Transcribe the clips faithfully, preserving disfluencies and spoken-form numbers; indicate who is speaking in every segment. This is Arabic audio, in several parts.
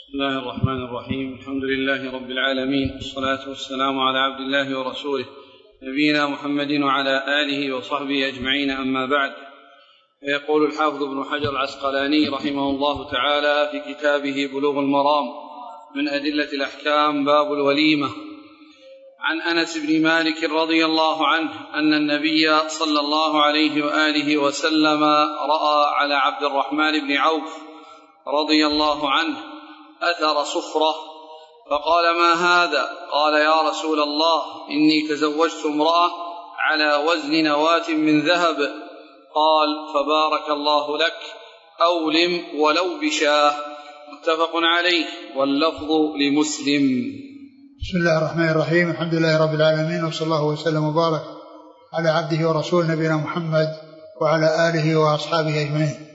Speaker 1: بسم الله الرحمن الرحيم. الحمد لله رب العالمين، والصلاة والسلام على عبد الله ورسوله نبينا محمد وعلى آله وصحبه أجمعين، أما بعد. يقول الحافظ ابن حجر العسقلاني رحمه الله تعالى في كتابه بلوغ المرام من أدلة الأحكام باب الوليمة، عن أنس بن مالك رضي الله عنه أن النبي صلى الله عليه وآله وسلم رأى على عبد الرحمن بن عوف رضي الله عنه أثر صفرة، فقال: ما هذا؟ قال: يا رسول الله، إني تزوجت امرأة على وزن نواة من ذهب. قال: فبارك الله لك، أولم ولو بشاه. متفق عليه، واللفظ لمسلم.
Speaker 2: بسم الله الرحمن الرحيم. الحمد لله رب العالمين، وصلى الله وسلم وبارك على عبده ورسوله نبينا محمد وعلى آله وأصحابه أجمعين.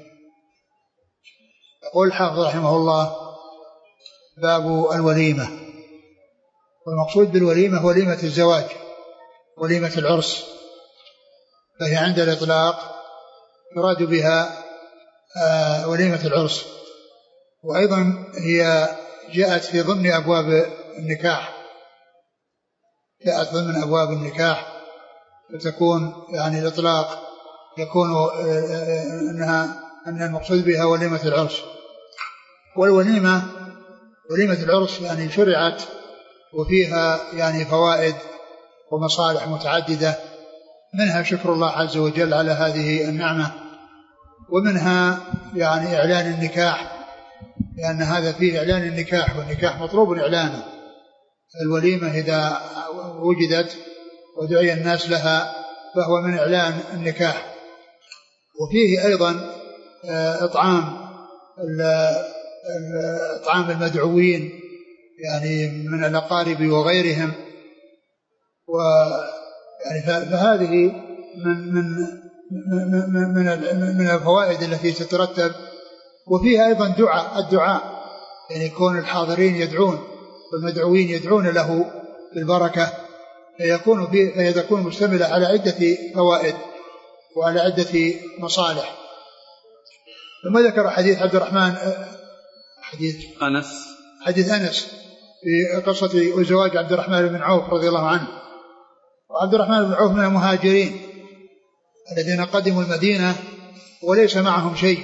Speaker 2: يقول الحافظ رحمه الله: باب الوليمة. والمقصود بالوليمة وليمة الزواج، وليمة العرس، فهي عند الإطلاق يراد بها آه وليمة العرس، وأيضا هي جاءت في ضمن أبواب النكاح، جاءت ضمن أبواب النكاح، فتكون يعني الإطلاق يكون أنها أن المقصود بها وليمة العرس. والوليمة وليمة العرس يعني شرعت وفيها يعني فوائد ومصالح متعددة، منها شكر الله عز وجل على هذه النعمة، ومنها يعني إعلان النكاح، لأن هذا فيه إعلان النكاح، والنكاح مطلوب إعلانه. الوليمة إذا وجدت ودعي الناس لها فهو من إعلان النكاح. وفيه أيضا إطعام إطعام المدعوين يعني من الأقارب وغيرهم، ويعني فهذه من من من من من الفوائد التي تترتب. وفيها أيضا دعاء الدعاء، يعني يكون الحاضرين يدعون والمدعوين يدعون له بالبركة، فيكون فيه تكون مشتملة على عدة فوائد وعلى عدة مصالح. ثم ذكر حديث عبد الرحمن حديث
Speaker 1: أنس
Speaker 2: حديث أنس في قصة زواج عبد الرحمن بن عوف رضي الله عنه. وعبد الرحمن بن عوف من المهاجرين الذين قدموا المدينة وليس معهم شيء،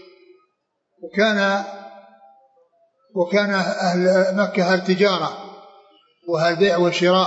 Speaker 2: وكان وكان أهل مكة أهل تجارة وأهل بيع وشراء،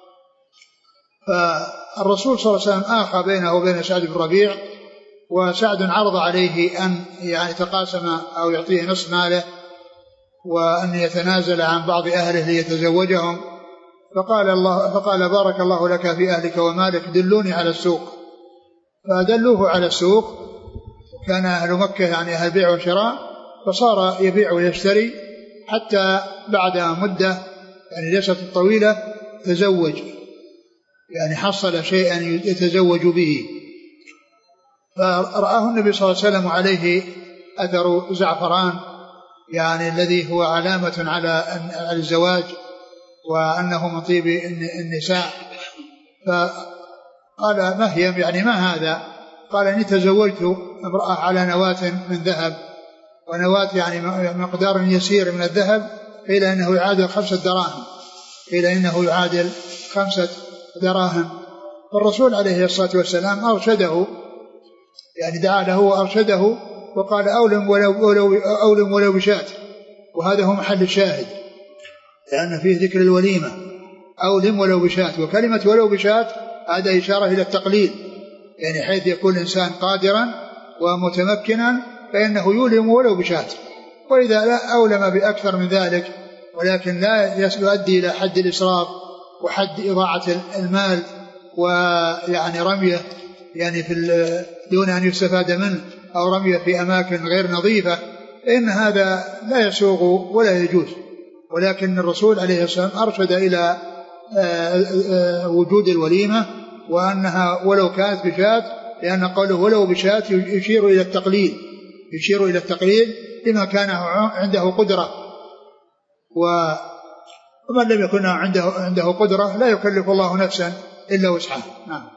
Speaker 2: فالرسول صلى الله عليه وسلم آخى بينه وبين سعد بن ربيع، وسعد عرض عليه أن يعني يتقاسم أو يعطيه نصف ماله، وأن يتنازل عن بعض أهله ليتزوجهم. فقال الله فقال: بارك الله لك في أهلك ومالك، دلوني على السوق. فدلوه على السوق، كان أهل مكة يعني أهل بيع وشراء، فصار يبيع ويشتري حتى بعد مدة يعني ليست طويلة تزوج، يعني حصل شيئا يتزوج به. فرآه النبي صلى الله عليه وسلم عليه أثر زعفران، يعني الذي هو علامة على الزواج وأنه من طيب النساء. فقال: ما هي؟ يعني ما هذا؟ قال: إني تزوجت امرأة على نواة من ذهب، ونواة يعني مقدار يسير من الذهب، قيل إنه يعادل خمسة دراهم قيل إنه يعادل خمسة دراهم. فالرسول عليه الصلاة والسلام أرشده، يعني دعا له وأرشده، وقال: أولم ولو, ولو, أولم ولو بشاة. وهذا هو محل الشاهد، لأن فيه ذكر الوليمة، أولم ولو بشاة. وكلمة ولو بشاة هذا إشارة إلى التقليل، يعني حيث يكون الإنسان قادرا ومتمكنا فإنه يولم ولو بشاة. وإذا لا أولم بأكثر من ذلك ولكن لا يؤدي إلى حد الإسراف وحد إضاعة المال ويعني رميه يعني في دون أن يستفاد منه، أو رميه في أماكن غير نظيفة، فإن هذا لا يسوغ ولا يجوز. ولكن الرسول عليه الصلاة والسلام أرشد إلى وجود الوليمة، وأنها ولو كانت بشاة، لأن قوله ولو بشاة يشير إلى التقليل يشير إلى التقليل لما كان عنده قدرة، ومن لم يكن عنده عنده قدرة لا يكلف الله نفسا إلا وسعها. نعم.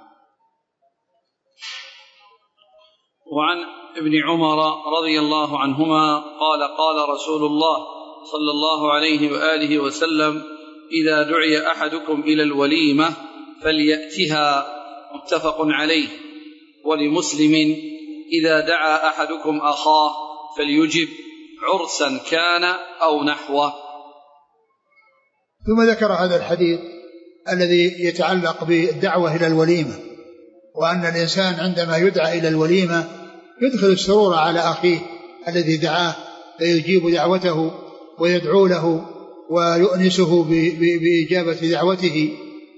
Speaker 1: وعن ابن عمر رضي الله عنهما قال: قال رسول الله صلى الله عليه وآله وسلم: إذا دعي أحدكم إلى الوليمة فليأتها، متفق عليه. ولمسلم: إذا دعا أحدكم أخاه فليجب، عرسا كان أو نحوه.
Speaker 2: ثم ذكر هذا الحديث الذي يتعلق بالدعوة إلى الوليمة، وأن الإنسان عندما يدعى إلى الوليمة يدخل السرور على أخيه الذي دعاه، فيجيب دعوته ويدعو له ويؤنسه بإجابة دعوته.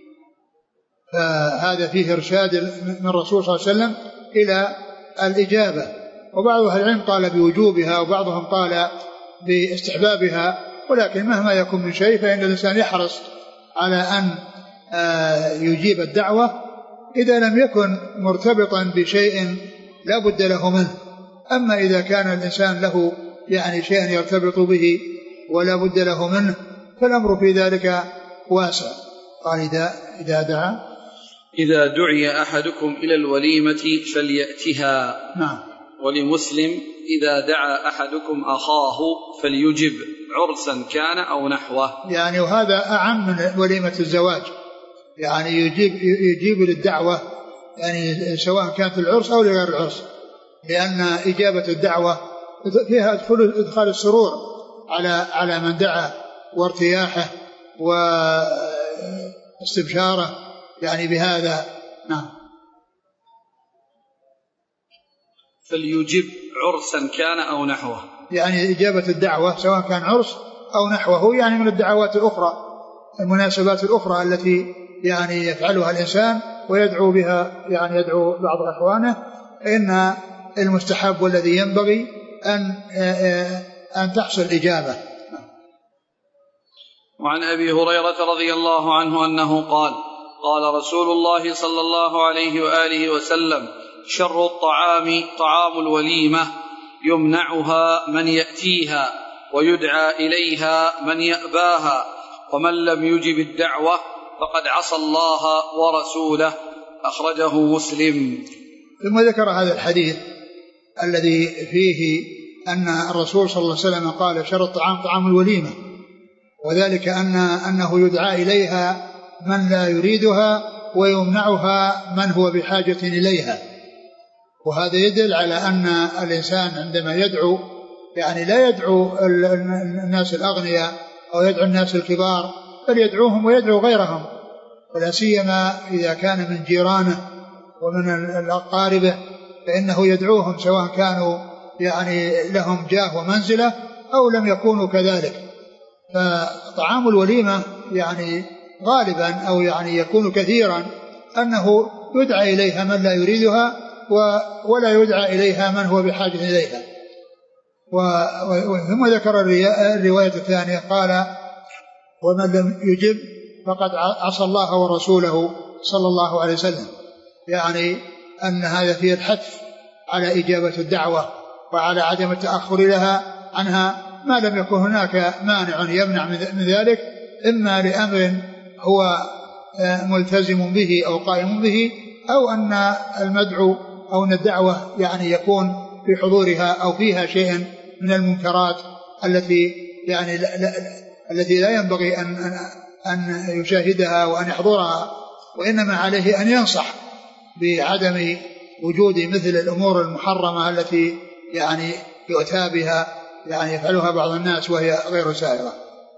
Speaker 2: فهذا فيه إرشاد من الرسول صلى الله عليه وسلم إلى الإجابة. وبعض أهل العلم قال بوجوبها، وبعضهم قال باستحبابها، ولكن مهما يكون من شيء فإن الإنسان يحرص على أن يجيب الدعوة إذا لم يكن مرتبطا بشيء لا بد له منه. أما إذا كان الإنسان له يعني شيء يرتبط به ولا بد له منه فالأمر في ذلك واسع. قال إذا, إذا دعا
Speaker 1: إذا دعي أحدكم إلى الوليمة فليأتها.
Speaker 2: نعم.
Speaker 1: ولمسلم: إذا دعا أحدكم أخاه فليجب، عرسا كان أو نحوه.
Speaker 2: يعني وهذا أعم من وليمة الزواج، يعني يجيب, يجيب للدعوة يعني سواء كانت العرس أو لغير العرس، لأن إجابة الدعوة فيها إدخال السرور على على من دعا وارتياحه واستبشاره يعني بهذا. نعم.
Speaker 1: فليجب، عرسا كان أو نحوه،
Speaker 2: يعني إجابة الدعوة سواء كان عرس أو نحوه، يعني من الدعوات الأخرى، المناسبات الأخرى التي يعني يفعلها الإنسان ويدعو بها، يعني يدعو بعض أخوانه، إن المستحب والذي ينبغي أن أن تحصل إجابة.
Speaker 1: وعن أبي هريرة رضي الله عنه أنه قال: قال رسول الله صلى الله عليه وآله وسلم: شر الطعام طعام الوليمة، يمنعها من يأتيها ويدعى إليها من يأباها، ومن لم يجب الدعوة فقد عصى الله ورسوله. أخرجه مسلم.
Speaker 2: ثم ذكر هذا الحديث الذي فيه أن الرسول صلى الله عليه وسلم قال: شر الطعام طعام الوليمة، وذلك أن أنه يدعى إليها من لا يريدها ويمنعها من هو بحاجة إليها. وهذا يدل على أن الإنسان عندما يدعو يعني لا يدعو الناس الأغنياء أو يدعو الناس الكبار، بل يدعوهم ويدعو غيرهم، ولا سيما إذا كان من جيرانه ومن الأقاربه فإنه يدعوهم سواء كانوا يعني لهم جاه ومنزلة أو لم يكونوا كذلك. فطعام الوليمة يعني غالبا أو يعني يكون كثيرا أنه يدعى إليها من لا يريدها ولا يدعى إليها من هو بحاجة إليها. ثم ذكر الرواية الثانية قال: ومن لم يجب فقد عصى الله ورسوله صلى الله عليه وسلم، يعني أن هذا فيه الحث على إجابة الدعوة وعلى عدم التأخر لها عنها ما لم يكن هناك مانع يمنع من ذلك، إما لأمر هو ملتزم به أو قائم به، أو أن المدعو أو أن الدعوة يعني يكون في حضورها أو فيها شيء من المنكرات التي يعني لا لا التي لا ينبغي أن أن يشاهدها وأن يحضرها، وإنما عليه أن ينصح بعدم وجود مثل الأمور المحرمة التي يعني يؤتى بها يعني يفعلها بعض الناس وهي غير سائغة.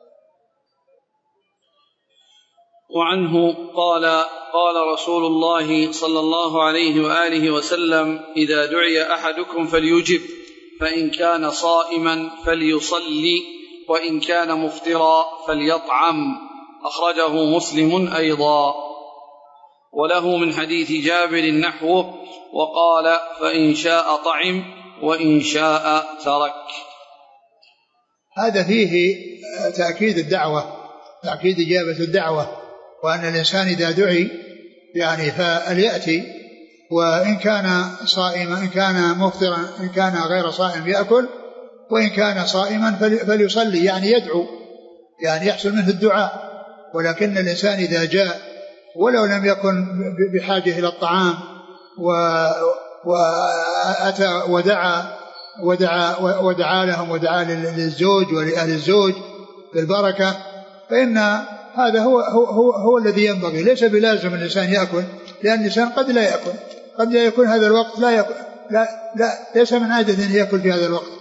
Speaker 1: وعنه قال: قال رسول الله صلى الله عليه وآله وسلم: إذا دعي أحدكم فليجب، فإن كان صائما فليصلي، وإن كان مفطرا فليطعم. أخرجه مسلم أيضا. وله من حديث جابر نحوه، وقال: فإن شاء طعم وإن شاء ترك.
Speaker 2: هذا فيه تأكيد الدعوة، تأكيد إجابة الدعوة، وأن الإنسان إذا دعي يعني فليأتي، وإن كان صائما إن كان مفطرا إن كان غير صائم يأكل، وإن كان صائما فليصلي، يعني يدعو يعني يحصل منه الدعاء. ولكن الإنسان إذا جاء ولو لم يكن بحاجة إلى الطعام وأتى ودعا ودعا, ودعا لهم ودعا للزوج ولأهل الزوج بالبركة، فإن هذا هو, هو, هو, هو الذي ينبغي. ليس بلازم الإنسان يأكل، لأن الإنسان قد لا يأكل، قد لا يكون هذا الوقت لا يأكل، لا, لا ليس من عادة أن يأكل في هذا الوقت،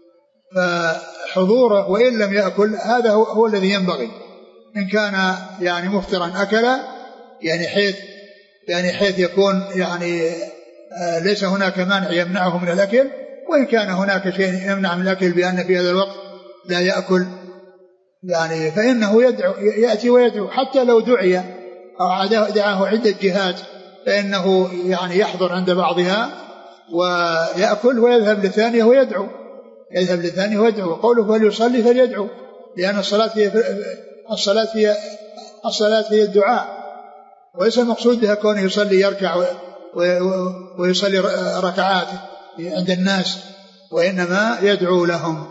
Speaker 2: فحضوره وإن لم يأكل هذا هو, هو الذي ينبغي. إن كان يعني مفطرا أكل، يعني حيث يعني حيث يكون يعني آه ليس هناك مانع يمنعه من الأكل، وإن كان هناك شيء يمنع من الأكل بأن في هذا الوقت لا يأكل يعني فإنه يدعو يأتي ويدعو، حتى لو دعي أو دعاه عدة جهات فإنه يعني يحضر عند بعضها ويأكل ويذهب للثانية ويدعو، يذهب للثانية ويدعو. وقوله فليصلي فليدعو، لأن الصلاة هي الصلاة هي الصلاة هي الدعاء، وليس المقصود بها كونه يصلي يركع ويصلي ركعات عند الناس، وإنما يدعو لهم.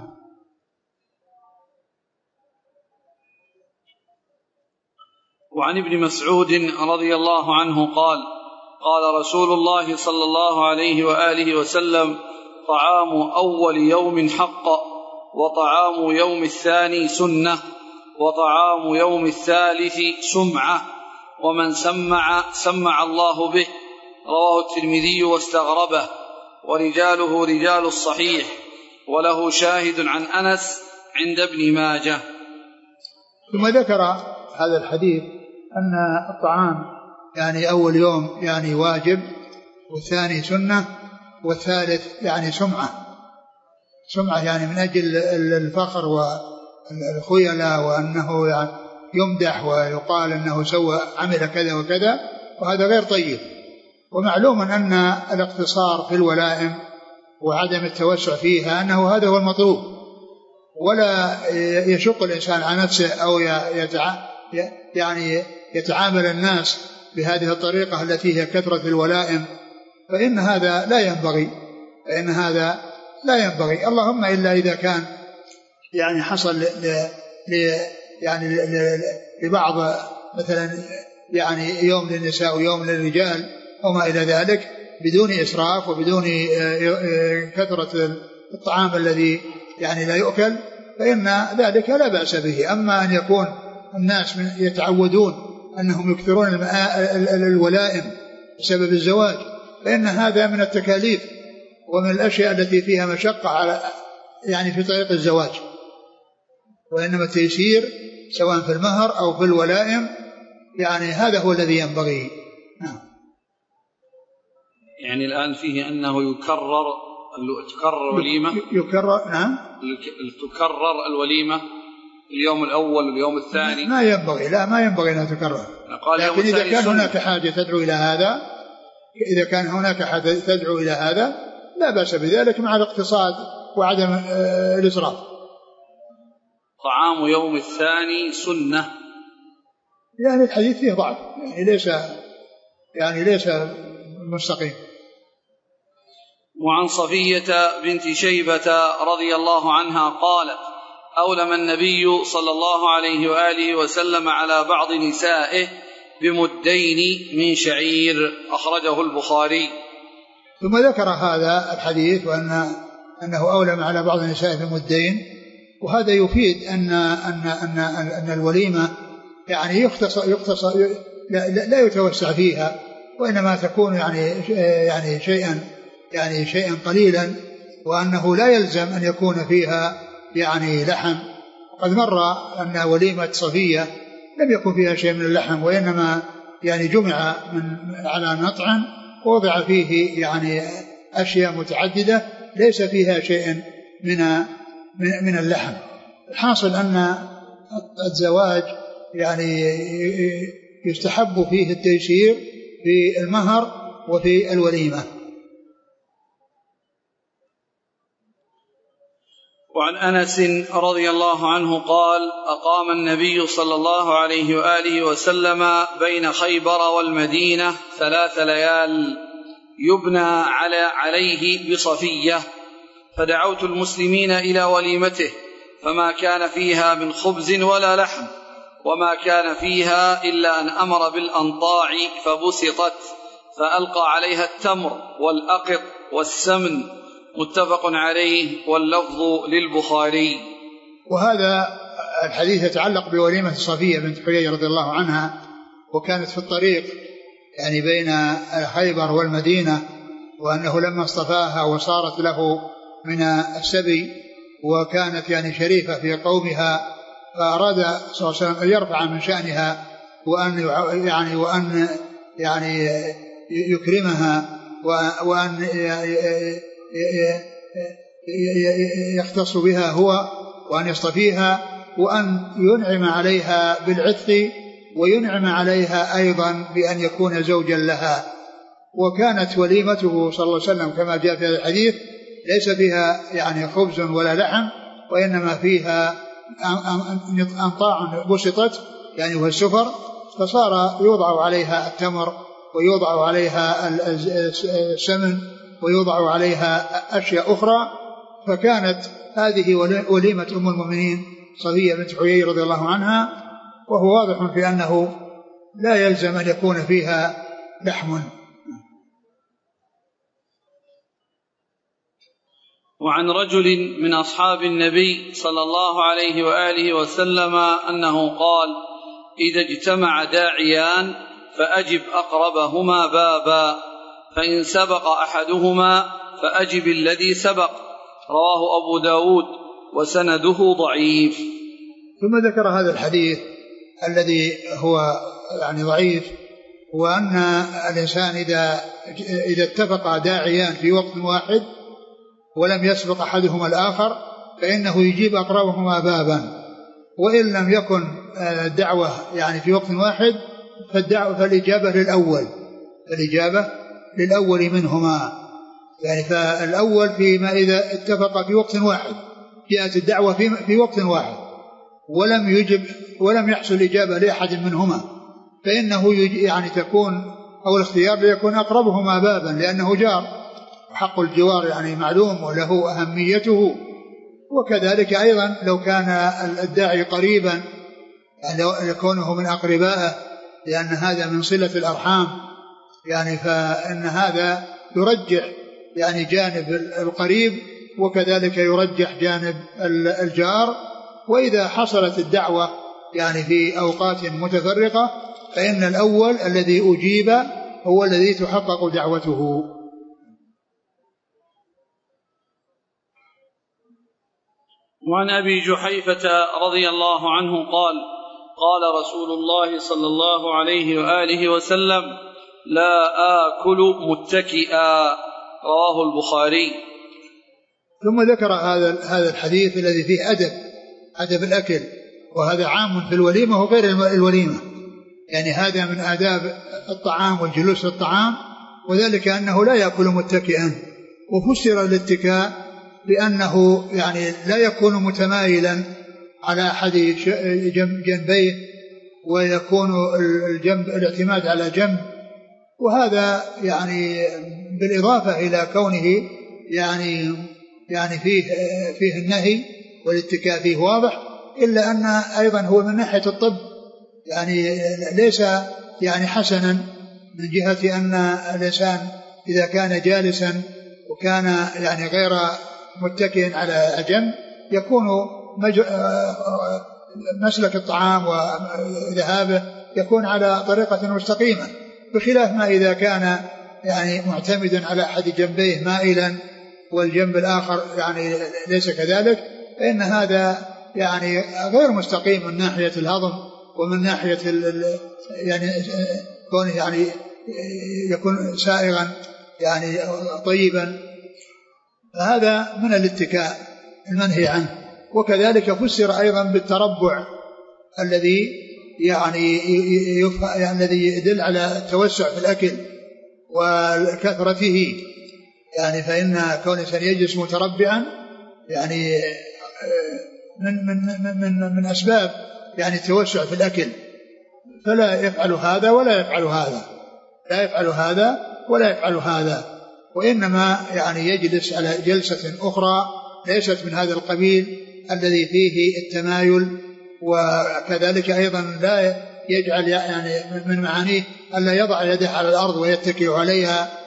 Speaker 1: وعن ابن مسعود رضي الله عنه قال قال رسول الله صلى الله عليه وآله وسلم: طعام أول يوم حق، وطعام يوم الثاني سنة، وطعام يوم الثالث سمعة، ومن سمع سمع الله به. رواه الترمذي واستغربه، ورجاله رجال الصحيح، وله شاهد عن أنس عند ابن ماجه.
Speaker 2: ثم ذكر هذا الحديث أن الطعام يعني أول يوم يعني واجب، والثاني سنة، والثالث يعني سمعة، سمعة يعني من أجل الفخر والخيلاء، وأنه يعني يمدح ويقال أنه سوى عمل كذا وكذا، وهذا غير طيب. ومعلوم أن الاقتصار في الولائم وعدم التوسع فيها أنه هذا هو المطلوب، ولا يشق الإنسان على نفسه أو يتع... يعني يتعامل الناس بهذه الطريقة التي هي كثرة الولائم، فإن هذا لا ينبغي، فإن هذا لا ينبغي. اللهم إلا إذا كان يعني حصل ل... ل... يعني ل... لبعض مثلا يعني يوم للنساء ويوم للرجال وما إلى ذلك بدون إسراف وبدون كثرة الطعام الذي يعني لا يؤكل، فإن ذلك لا بأس به. أما أن يكون الناس يتعودون أنهم يكثرون الولائم بسبب الزواج، فإن هذا من التكاليف ومن الأشياء التي فيها مشقة على يعني في طريق الزواج، وإنما التيسير سواء في المهر أو في الولائم يعني هذا هو الذي ينبغي. نعم.
Speaker 1: يعني الآن فيه أنه يكرر تكرر الوليمة
Speaker 2: يكرر نعم
Speaker 1: تكرر الوليمة اليوم الأول واليوم الثاني،
Speaker 2: ما ينبغي، لا ما ينبغي أنها تكرر. لكن إذا كان هناك حاجة تدعو إلى هذا، إذا كان هناك حاجة تدعو إلى هذا لا بأس بذلك مع الاقتصاد وعدم الإسراف.
Speaker 1: طعام يوم الثاني سنة،
Speaker 2: يعني الحديث فيه ضعف، يعني ليس يعني ليس مستقيم.
Speaker 1: وعن صفية بنت شيبة رضي الله عنها قالت: أولم النبي صلى الله عليه وآله وسلم على بعض نسائه بمدين من شعير، أخرجه البخاري.
Speaker 2: ثم ذكر هذا الحديث وأن أنه أولم على بعض النساء بمدين، وهذا يفيد أن أن أن أن الوليمة يعني يختصر يختصر لا, لا يتوسع فيها، وإنما تكون يعني يعني شيئا يعني شيئا قليلا، وأنه لا يلزم أن يكون فيها يعني لحم. وقد مر أن وليمة صفية لم يكن فيها شيء من اللحم، وإنما يعني جمع من على نطعم ووضع فيه يعني أشياء متعددة ليس فيها شيء من من اللحم. الحاصل أن الزواج يعني يستحب فيه التيسير في المهر وفي الوليمة.
Speaker 1: وعن أنس رضي الله عنه قال: أقام النبي صلى الله عليه وآله وسلم بين خيبر والمدينة ثلاث ليال يبنى على عليه بصفية، فدعوت المسلمين إلى وليمته، فما كان فيها من خبز ولا لحم، وما كان فيها إلا أن أمر بالأنطاع فبسطت، فألقى عليها التمر والأقط والسمن، متفق عليه واللفظ للبخاري.
Speaker 2: وهذا الحديث يتعلق بوليمة صفية بنت حيي رضي الله عنها، وكانت في الطريق يعني بين خيبر والمدينة، وأنه لما اصطفاها وصارت له من السبي وكانت يعني شريفة في قومها، فأراد صلى الله عليه وسلم أن يرفع من شأنها وأن يعني وأن يعني يكرمها وأن يختص بها هو وأن يصطفيها وأن ينعم عليها بالعتق وينعم عليها أيضا بأن يكون زوجا لها. وكانت وليمته صلى الله عليه وسلم كما جاء في هذا الحديث ليس فيها يعني خبز ولا لحم، وإنما فيها أنطاع بسطت يعني هو السفر، فصار يوضع عليها التمر ويوضع عليها السمن ويوضع عليها أشياء أخرى. فكانت هذه وليمة أم المؤمنين صفية بنت حيي رضي الله عنها، وهو واضح في أنه لا يلزم أن يكون فيها لحم.
Speaker 1: وعن رجل من أصحاب النبي صلى الله عليه وآله وسلم أنه قال: إذا اجتمع داعيان فأجب أقربهما بابا، فإن سبق أحدهما فأجب الذي سبق. رواه أبو داود وسنده ضعيف.
Speaker 2: ثم ذكر هذا الحديث الذي هو يعني ضعيف، وأن الإنسان إذا, إذا اتفق داعيان في وقت واحد ولم يسبق أحدهما الآخر فإنه يجيب أقربهما بابا، وإن لم يكن الدعوة يعني في وقت واحد فالدعوة فالإجابة للأول فالإجابة للأول منهما. يعني فالأول فيما إذا اتفق في وقت واحد، جاءت الدعوة في, في وقت واحد ولم يجب ولم يحصل إجابة لأحد منهما، فإنه يعني تكون أو الاختيار ليكون أقربهما بابا، لأنه جار وحق الجوار يعني معلوم وله أهميته. وكذلك أيضا لو كان الداعي قريبا يعني يكونه من أقربائه، لأن هذا من صلة الأرحام يعني، فإن هذا يرجح يعني جانب القريب، وكذلك يرجح جانب الجار. وإذا حصلت الدعوة يعني في أوقات متفرقة فإن الأول الذي أجيب هو الذي تحقق دعوته.
Speaker 1: وعن أبي جحيفة رضي الله عنه قال: قال رسول الله صلى الله عليه وآله وسلم: لا آكل متكئا. رواه البخاري.
Speaker 2: ثم ذكر هذا هذا الحديث الذي فيه أدب أدب الأكل، وهذا عام في الوليمة وغير الوليمة، يعني هذا من آداب الطعام والجلوس للطعام، وذلك أنه لا يأكل متكئا. وفسر الاتكاء بأنه يعني لا يكون متمايلا على أحد جنبيه، ويكون الجنب الاعتماد على جنب، وهذا يعني بالإضافة إلى كونه يعني يعني فيه فيه النهي والاتكاء فيه واضح، إلا أن أيضا هو من ناحية الطب يعني ليس يعني حسنا، من جهة أن الإنسان إذا كان جالسا وكان يعني غير متكئ على جنب يكون مسلك الطعام وذهابه يكون على طريقة مستقيمة، بخلاف ما إذا كان يعني معتمدا على أحد جنبيه مائلا والجنب الآخر يعني ليس كذلك، فإن هذا يعني غير مستقيم من ناحية الهضم ومن ناحية يعني كونه يعني يكون سائغا يعني طيبا، فهذا من الاتكاء المنهي عنه. وكذلك فسر أيضا بالتربع الذي يعني يعني الذي يدل على التوسع في الأكل وكثرته، يعني فإن كون الإنسان يجلس متربعا يعني من من من من أسباب يعني التوسع في الأكل، فلا يفعل هذا ولا يفعل هذا لا يفعل هذا ولا يفعل هذا، وإنما يعني يجلس على جلسة أخرى ليست من هذا القبيل الذي فيه التمايل. وكذلك أيضا لا يجعل يعني من معانيه ألا يضع يده على الأرض ويتكئ عليها،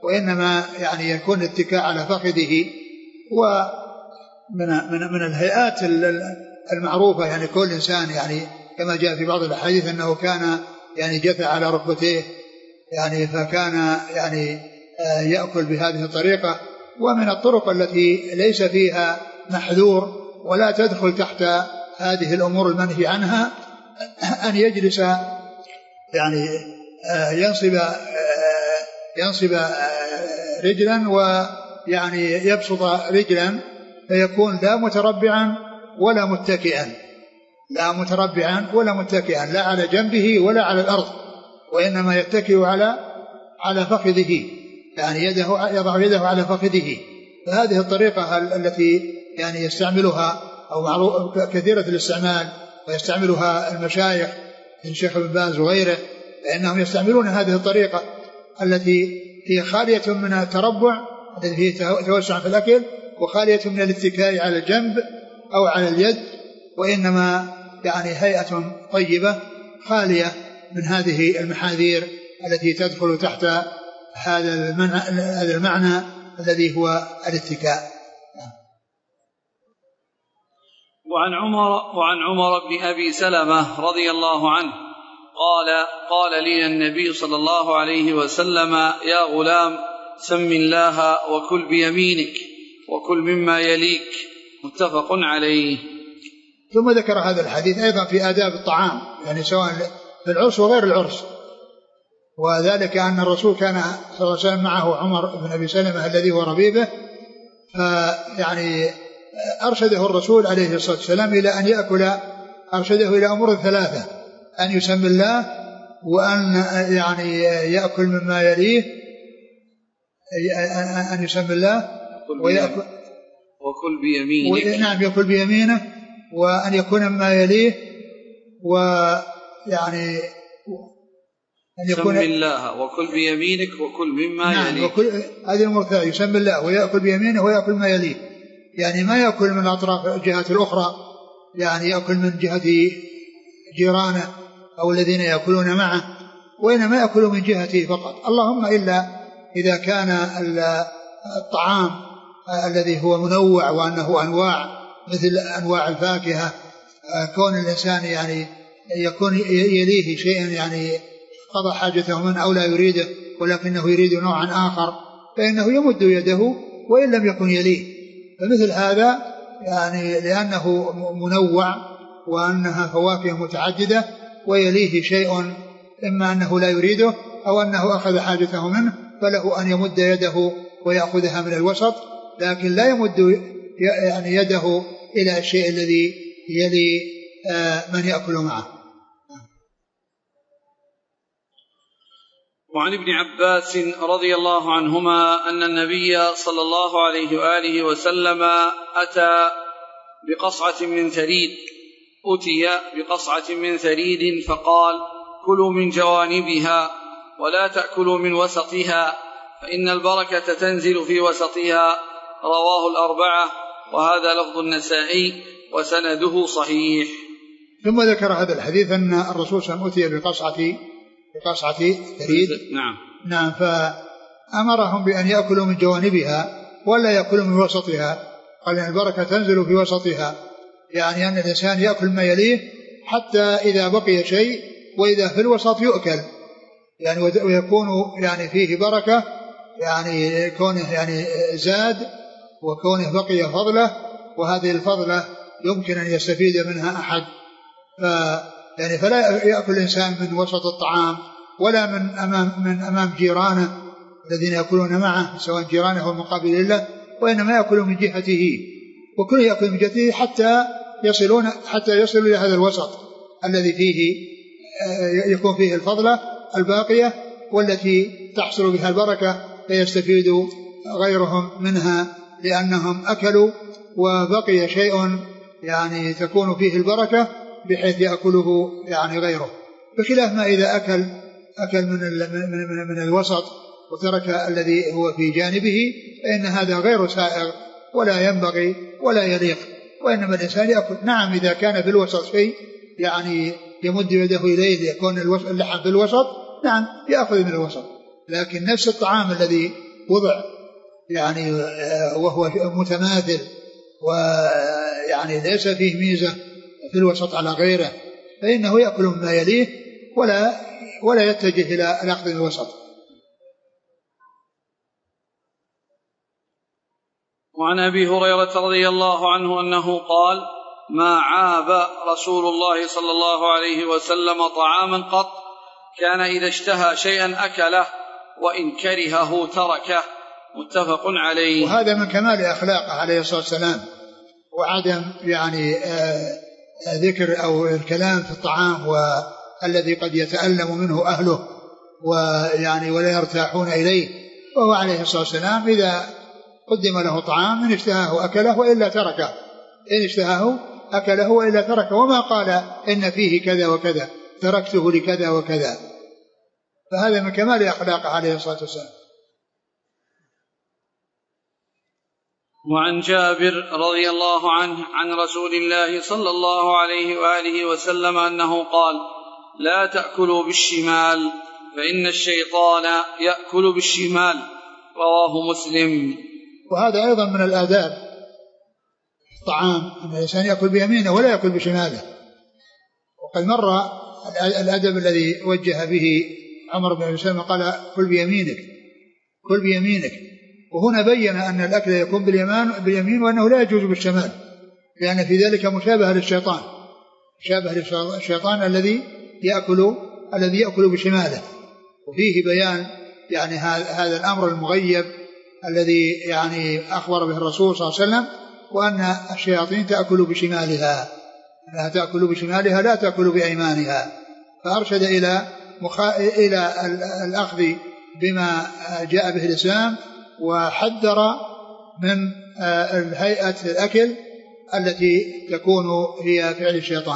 Speaker 2: وإنما يعني يكون الاتكاء على فخذه. ومن من من الهيئات المعروفة يعني كل إنسان يعني كما جاء في بعض الأحاديث أنه كان يعني جثى على ركبتيه يعني فكان يعني يأكل بهذه الطريقة. ومن الطرق التي ليس فيها محذور ولا تدخل تحت هذه الأمور المنهي عنها أن يجلس يعني ينصب ينصب رجلا ويعني يبسط رجلا فيكون لا متربعا ولا متكئا لا متربعا ولا متكئا لا على جنبه ولا على الأرض، وإنما يتكئ على على فخذه يعني يده يضع يده على فخذه. فهذه الطريقة التي يعني يستعملها أو معروف كثيرة الاستعمال ويستعملها المشايخ الشيخ ابن باز وغيره، فإنهم يستعملون هذه الطريقة التي هي خالية من التربع الذي فيه توسع في الأكل وخالية من الاتكاء على الجنب أو على اليد، وإنما يعني هيئة طيبة خالية من هذه المحاذير التي تدخل تحت هذا المعنى, هذا المعنى الذي هو الاتكاء.
Speaker 1: وعن عمر وعن عمر بن أبي سلمة رضي الله عنه قال قال لي النبي صلى الله عليه وسلم يا غلام سم الله وكل بيمينك وكل مما يليك، متفق عليه.
Speaker 2: ثم ذكر هذا الحديث أيضا في آداب الطعام يعني سواء في العرس وغير العرس، وذلك أن الرسول كان صلى الله عليه وسلم معه عمر بن أبي سلمة الذي هو ربيبه، فيعني أرشده الرسول عليه الصلاة والسلام إلى أن يأكل، أرشده إلى أمور ثلاثة: أن يسمي الله، وأن يعني يأكل مما يليه، أن يسمي الله ويأكل
Speaker 1: وكل بيمينك،
Speaker 2: نعم يأكل بيمينه، وأن يكون مما يليه، ويعني
Speaker 1: أن يكون سم الله وكل بيمينك وكل مما
Speaker 2: نعم
Speaker 1: يليه.
Speaker 2: وكل هذه الأمور الثلاثة: يسمي الله ويأكل بيمينه ويأكل ما يليه، يعني ما يأكل من أطراف الجهة الأخرى، يعني يأكل من جهة جيرانه أو الذين يأكلون معه، وإنما يأكل من جهته فقط، اللهم إلا إذا كان الطعام الذي هو منوع وأنه أنواع مثل أنواع الفاكهة، كون الإنسان يعني يكون يليه شيئا يعني قضى حاجته منه أو لا يريده ولكنه يريد نوعا آخر فإنه يمد يده وإن لم يكن يليه. فمثل هذا يعني لأنه منوع وأنها فواكه متعددة ويليه شيء إما أنه لا يريده أو أنه أخذ حاجته منه، فله أن يمد يده ويأخذها من الوسط، لكن لا يمد يعني يده إلى الشيء الذي يلي من يأكل معه.
Speaker 1: وعن ابن عباس رضي الله عنهما أن النبي صلى الله عليه وآله وسلم أتى بقصعة من ثريد أتي بقصعة من ثريد فقال: كلوا من جوانبها ولا تأكلوا من وسطها فإن البركة تنزل في وسطها، رواه الأربعة، وهذا لفظ النسائي وسنده صحيح.
Speaker 2: ثم ذكر هذا الحديث أن الرسول صلى الله عليه وسلم أتي بقصعة بقصعة ثريد
Speaker 1: نعم
Speaker 2: نعم فأمرهم بأن يأكلوا من جوانبها ولا يأكلوا من وسطها، قال إن البركة تنزل في وسطها، يعني أن الإنسان يأكل ما يليه حتى إذا بقي شيء وإذا في الوسط يؤكل، يعني ويكون يعني فيه بركة، يعني كونه يعني زاد وكونه بقي فضله، وهذه الفضلة يمكن أن يستفيد منها أحد. ف يعني فلا يأكل الإنسان من وسط الطعام ولا من أمام من أمام جيرانه الذين يأكلون معه سواء جيرانه ومقابل له، وإنما يأكل من جهته، وكل يأكل من جهته حتى يصلون حتى يصلوا إلى هذا الوسط الذي فيه يكون فيه الفضلة الباقية والتي تحصل بها البركة فيستفيد غيرهم منها لأنهم أكلوا وبقي شيء يعني تكون فيه البركة بحيث يأكله يعني غيره، بخلاف ما إذا أكل أكل من من من الوسط وترك الذي هو في جانبه، فإن هذا غير سائغ ولا ينبغي ولا يليق، وإنما الإنسان يأكل. نعم إذا كان في الوسط شيء يعني يمد يده إليه يكون اللحم في الوسط، نعم يأخذ من الوسط، لكن نفس الطعام الذي وضع يعني وهو متماثل ويعني ليس فيه ميزة في الوسط على غيره فإنه يأكل مما يليه ولا ولا يتجه إلى الأخذ من الوسط.
Speaker 1: وعن أبي هريرة رضي الله عنه أنه قال: ما عاب رسول الله صلى الله عليه وسلم طعاما قط كان إذا اشتهى شيئا أكله وإن كرهه تركه، متفق عليه.
Speaker 2: وهذا من كمال أخلاقه عليه الصلاة والسلام وعدم يعني آه ذكر أو الكلام في الطعام والذي قد يتألم منه أهله ويعني ولا يرتاحون إليه، وهو عليه الصلاة والسلام إذا قدم له طعام إن اشتهاه أكله وإلا تركه، إن اشتهاه أكله وإلا تركه، وما قال إن فيه كذا وكذا تركته لكذا وكذا، فهذا من كمال أخلاقه عليه الصلاة والسلام.
Speaker 1: وعن جابر رضي الله عنه عن رسول الله صلى الله عليه وآله وسلم أنه قال: لا تأكلوا بالشمال فإن الشيطان يأكل بالشمال، رواه مسلم.
Speaker 2: وهذا أيضا من الآداب الطعام أن الإنسان يأكل بيمينه ولا يأكل بشماله، وقد مر الأدب الذي وجه به عمر بن سلمة قال: كل بيمينك كل بيمينك، وهنا بين أن الأكل يكون باليمين وأنه لا يجوز بالشمال، لأن في ذلك مشابهة للشيطان، مشابهة للشيطان الذي يأكل الذي يأكل بشماله. وفيه بيان يعني هذا الأمر المغيب الذي يعني أخبر به الرسول صلى الله عليه وسلم، وأن الشياطين تأكل بشمالها، أنها تأكل بشمالها لا تأكل بأيمانها، فأرشد إلى مخا... إلى الأخذ بما جاء به الإسلام، وحذر من هيئة الأكل التي تكون هي فعل الشيطان.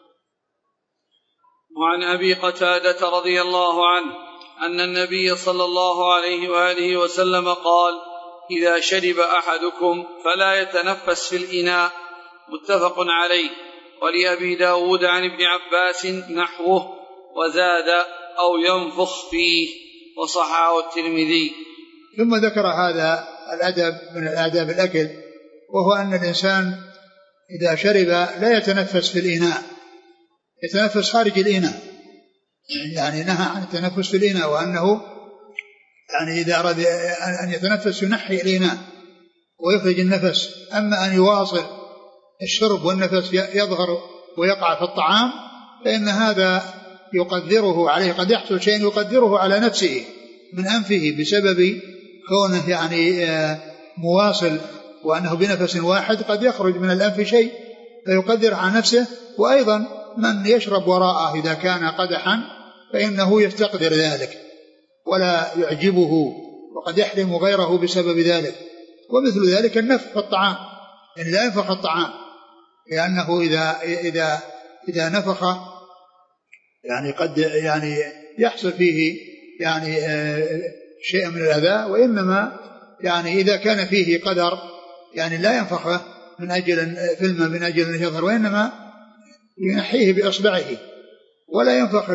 Speaker 1: وعن أبي قتادة رضي الله عنه أن النبي صلى الله عليه وآله وسلم قال: إذا شرب أحدكم فلا يتنفس في الإناء، متفق عليه. ولأبي داود عن ابن عباس نحوه وزاد أو ينفخ فيه، وصححه الترمذي.
Speaker 2: ثم ذكر هذا الأدب من الآداب الأكل، وهو أن الإنسان إذا شرب لا يتنفس في الإناء، يتنفس خارج الإناء، يعني نهى عن التنفس في الإناء، وأنه يعني إذا أراد أن يتنفس ينحي الإناء ويخرج النفس. أما أن يواصل الشرب والنفس يظهر ويقع في الطعام فإن هذا يقدره عليه، قد يحصل شيء يقدره على نفسه من أنفه بسبب كونه يعني مواصل، وأنه بنفس واحد قد يخرج من الأنف شيء فيقدر على نفسه. وأيضا من يشرب وراءه إذا كان قدحا فإنه يستقدر ذلك ولا يعجبه، وقد يحرم غيره بسبب ذلك. ومثل ذلك النفخ في الطعام، يعني لا ينفخ الطعام، لأنه إذا إذا إذا نفخ يعني قد يعني يحصل فيه يعني شيء من الأذى، وإنما يعني إذا كان فيه قدر يعني لا ينفخه من أجل فيلم من أجل أن يظهر، وإنما ينحيه بإصبعه، ولا ينفخ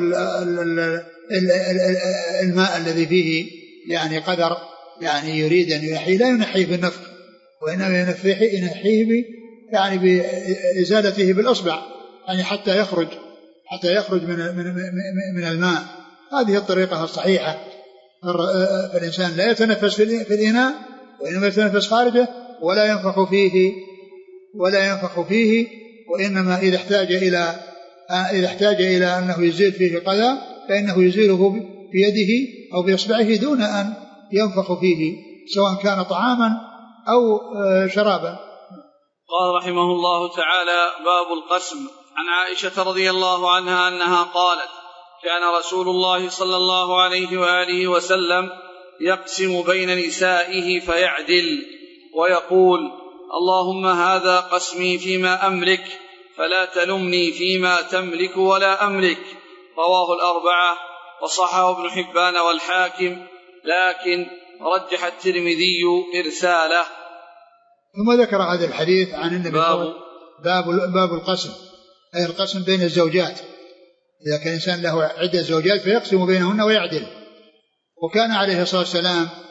Speaker 2: الماء الذي فيه يعني قدر يعني يريد أن ينحيه، لا ينحيه بالنفخ، وإنما ينحيه يعني بإزالته بالأصبع، يعني حتى يخرج حتى يخرج من من من الماء. هذه الطريقة الصحيحة. فالإنسان لا يتنفس في الإناء وإنما يتنفس خارجه، ولا ينفخ فيه ولا ينفخ فيه وإنما إذا احتاج إلى إذا احتاج إلى أنه يزيل فيه قذى فإنه يزيله بيده أو بإصبعه دون أن ينفخ فيه، سواء كان طعاما أو شرابا.
Speaker 1: قال رحمه الله تعالى: باب القسم. عن عائشة رضي الله عنها أنها قالت: كان رسول الله صلى الله عليه وآله وسلم يقسم بين نسائه فيعدل ويقول: اللهم هذا قسمي فيما أملك فلا تلمني فيما تملك ولا أملك، رواه الأربعة وصححه ابن حبان والحاكم، لكن رجح الترمذي إرساله.
Speaker 2: ثم ذكر هذا الحديث عن النبي
Speaker 1: باب,
Speaker 2: باب, باب القسم، أي القسم بين الزوجات. إذا كان الإنسان له عدة زوجات فيقسم بينهن ويعدل. وكان عليه الصلاة والسلام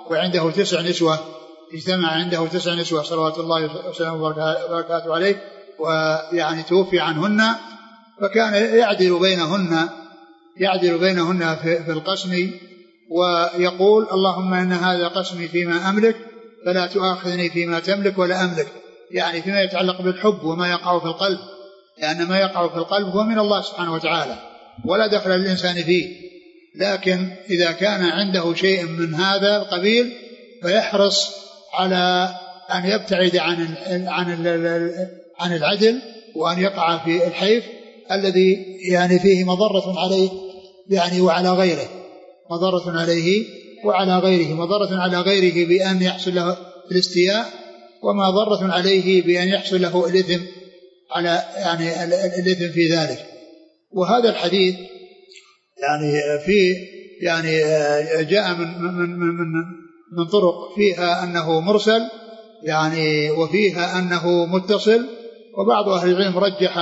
Speaker 2: وعنده تسع نسوة، اجتمع عنده تسع نسوة صلوات الله وسلامه وبركاته عليه، ويعني توفي عنهن، فكان يعدل بينهن يعدل بينهن في القسم، ويقول اللهم إن هذا قسمي فيما أملك فلا تؤاخذني فيما تملك ولا أملك، يعني فيما يتعلق بالحب وما يقع في القلب، لأن ما يقع في القلب هو من الله سبحانه وتعالى ولا دخل للإنسان فيه. لكن إذا كان عنده شيء من هذا القبيل فيحرص على أن يبتعد عن عن عن العدل، وأن يقع في الحيف الذي يعني فيه مضرة عليه يعني وعلى غيره، مضرة عليه وعلى غيره، مضرة على غيره بأن يحصل له الاستياء، وما ضرة عليه بأن يحصل له الإثم على يعني الإثم في ذلك. وهذا الحديث يعني في يعني جاء من من من من طرق فيها أنه مرسل يعني، وفيها أنه متصل، وبعض أهل العلم رجح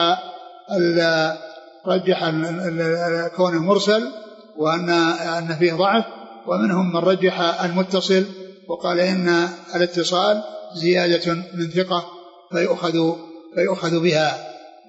Speaker 2: رجح كونه مرسل وأن أن فيه ضعف، ومنهم من رجح المتصل وقال إن الاتصال زيادة من ثقة فيؤخذ فيؤخذ بها.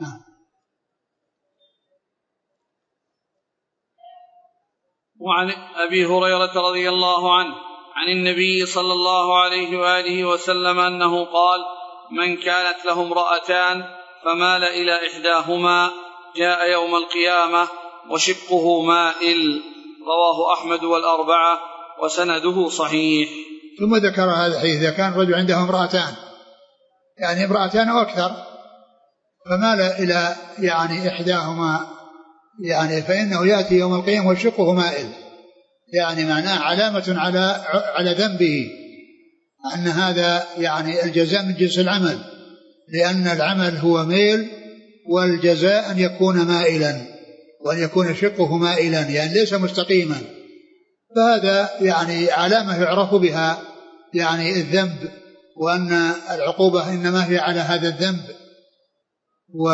Speaker 1: وعن أبي هريرة رضي الله عنه عن النبي صلى الله عليه وآله وسلم أنه قال: من كانت له امرأتان فمال إلى إحداهما جاء يوم القيامة وشقه مائل. رواه أحمد والأربعة وسنده صحيح.
Speaker 2: ثم ذكر هذا الحديث: إذا كان رجل عنده امرأتان، يعني امرأتان أو أكثر، فمال إلى يعني إحداهما، يعني فإنه يأتي يوم القيامة وشقه مائل، يعني معناه علامة على على ذنبه، أن هذا يعني الجزاء من جنس العمل، لأن العمل هو ميل، والجزاء أن يكون مائلا، وأن يكون شقه مائلا يعني ليس مستقيما. فهذا يعني علامة يعرف بها يعني الذنب، وأن العقوبة إنما هي على هذا الذنب. و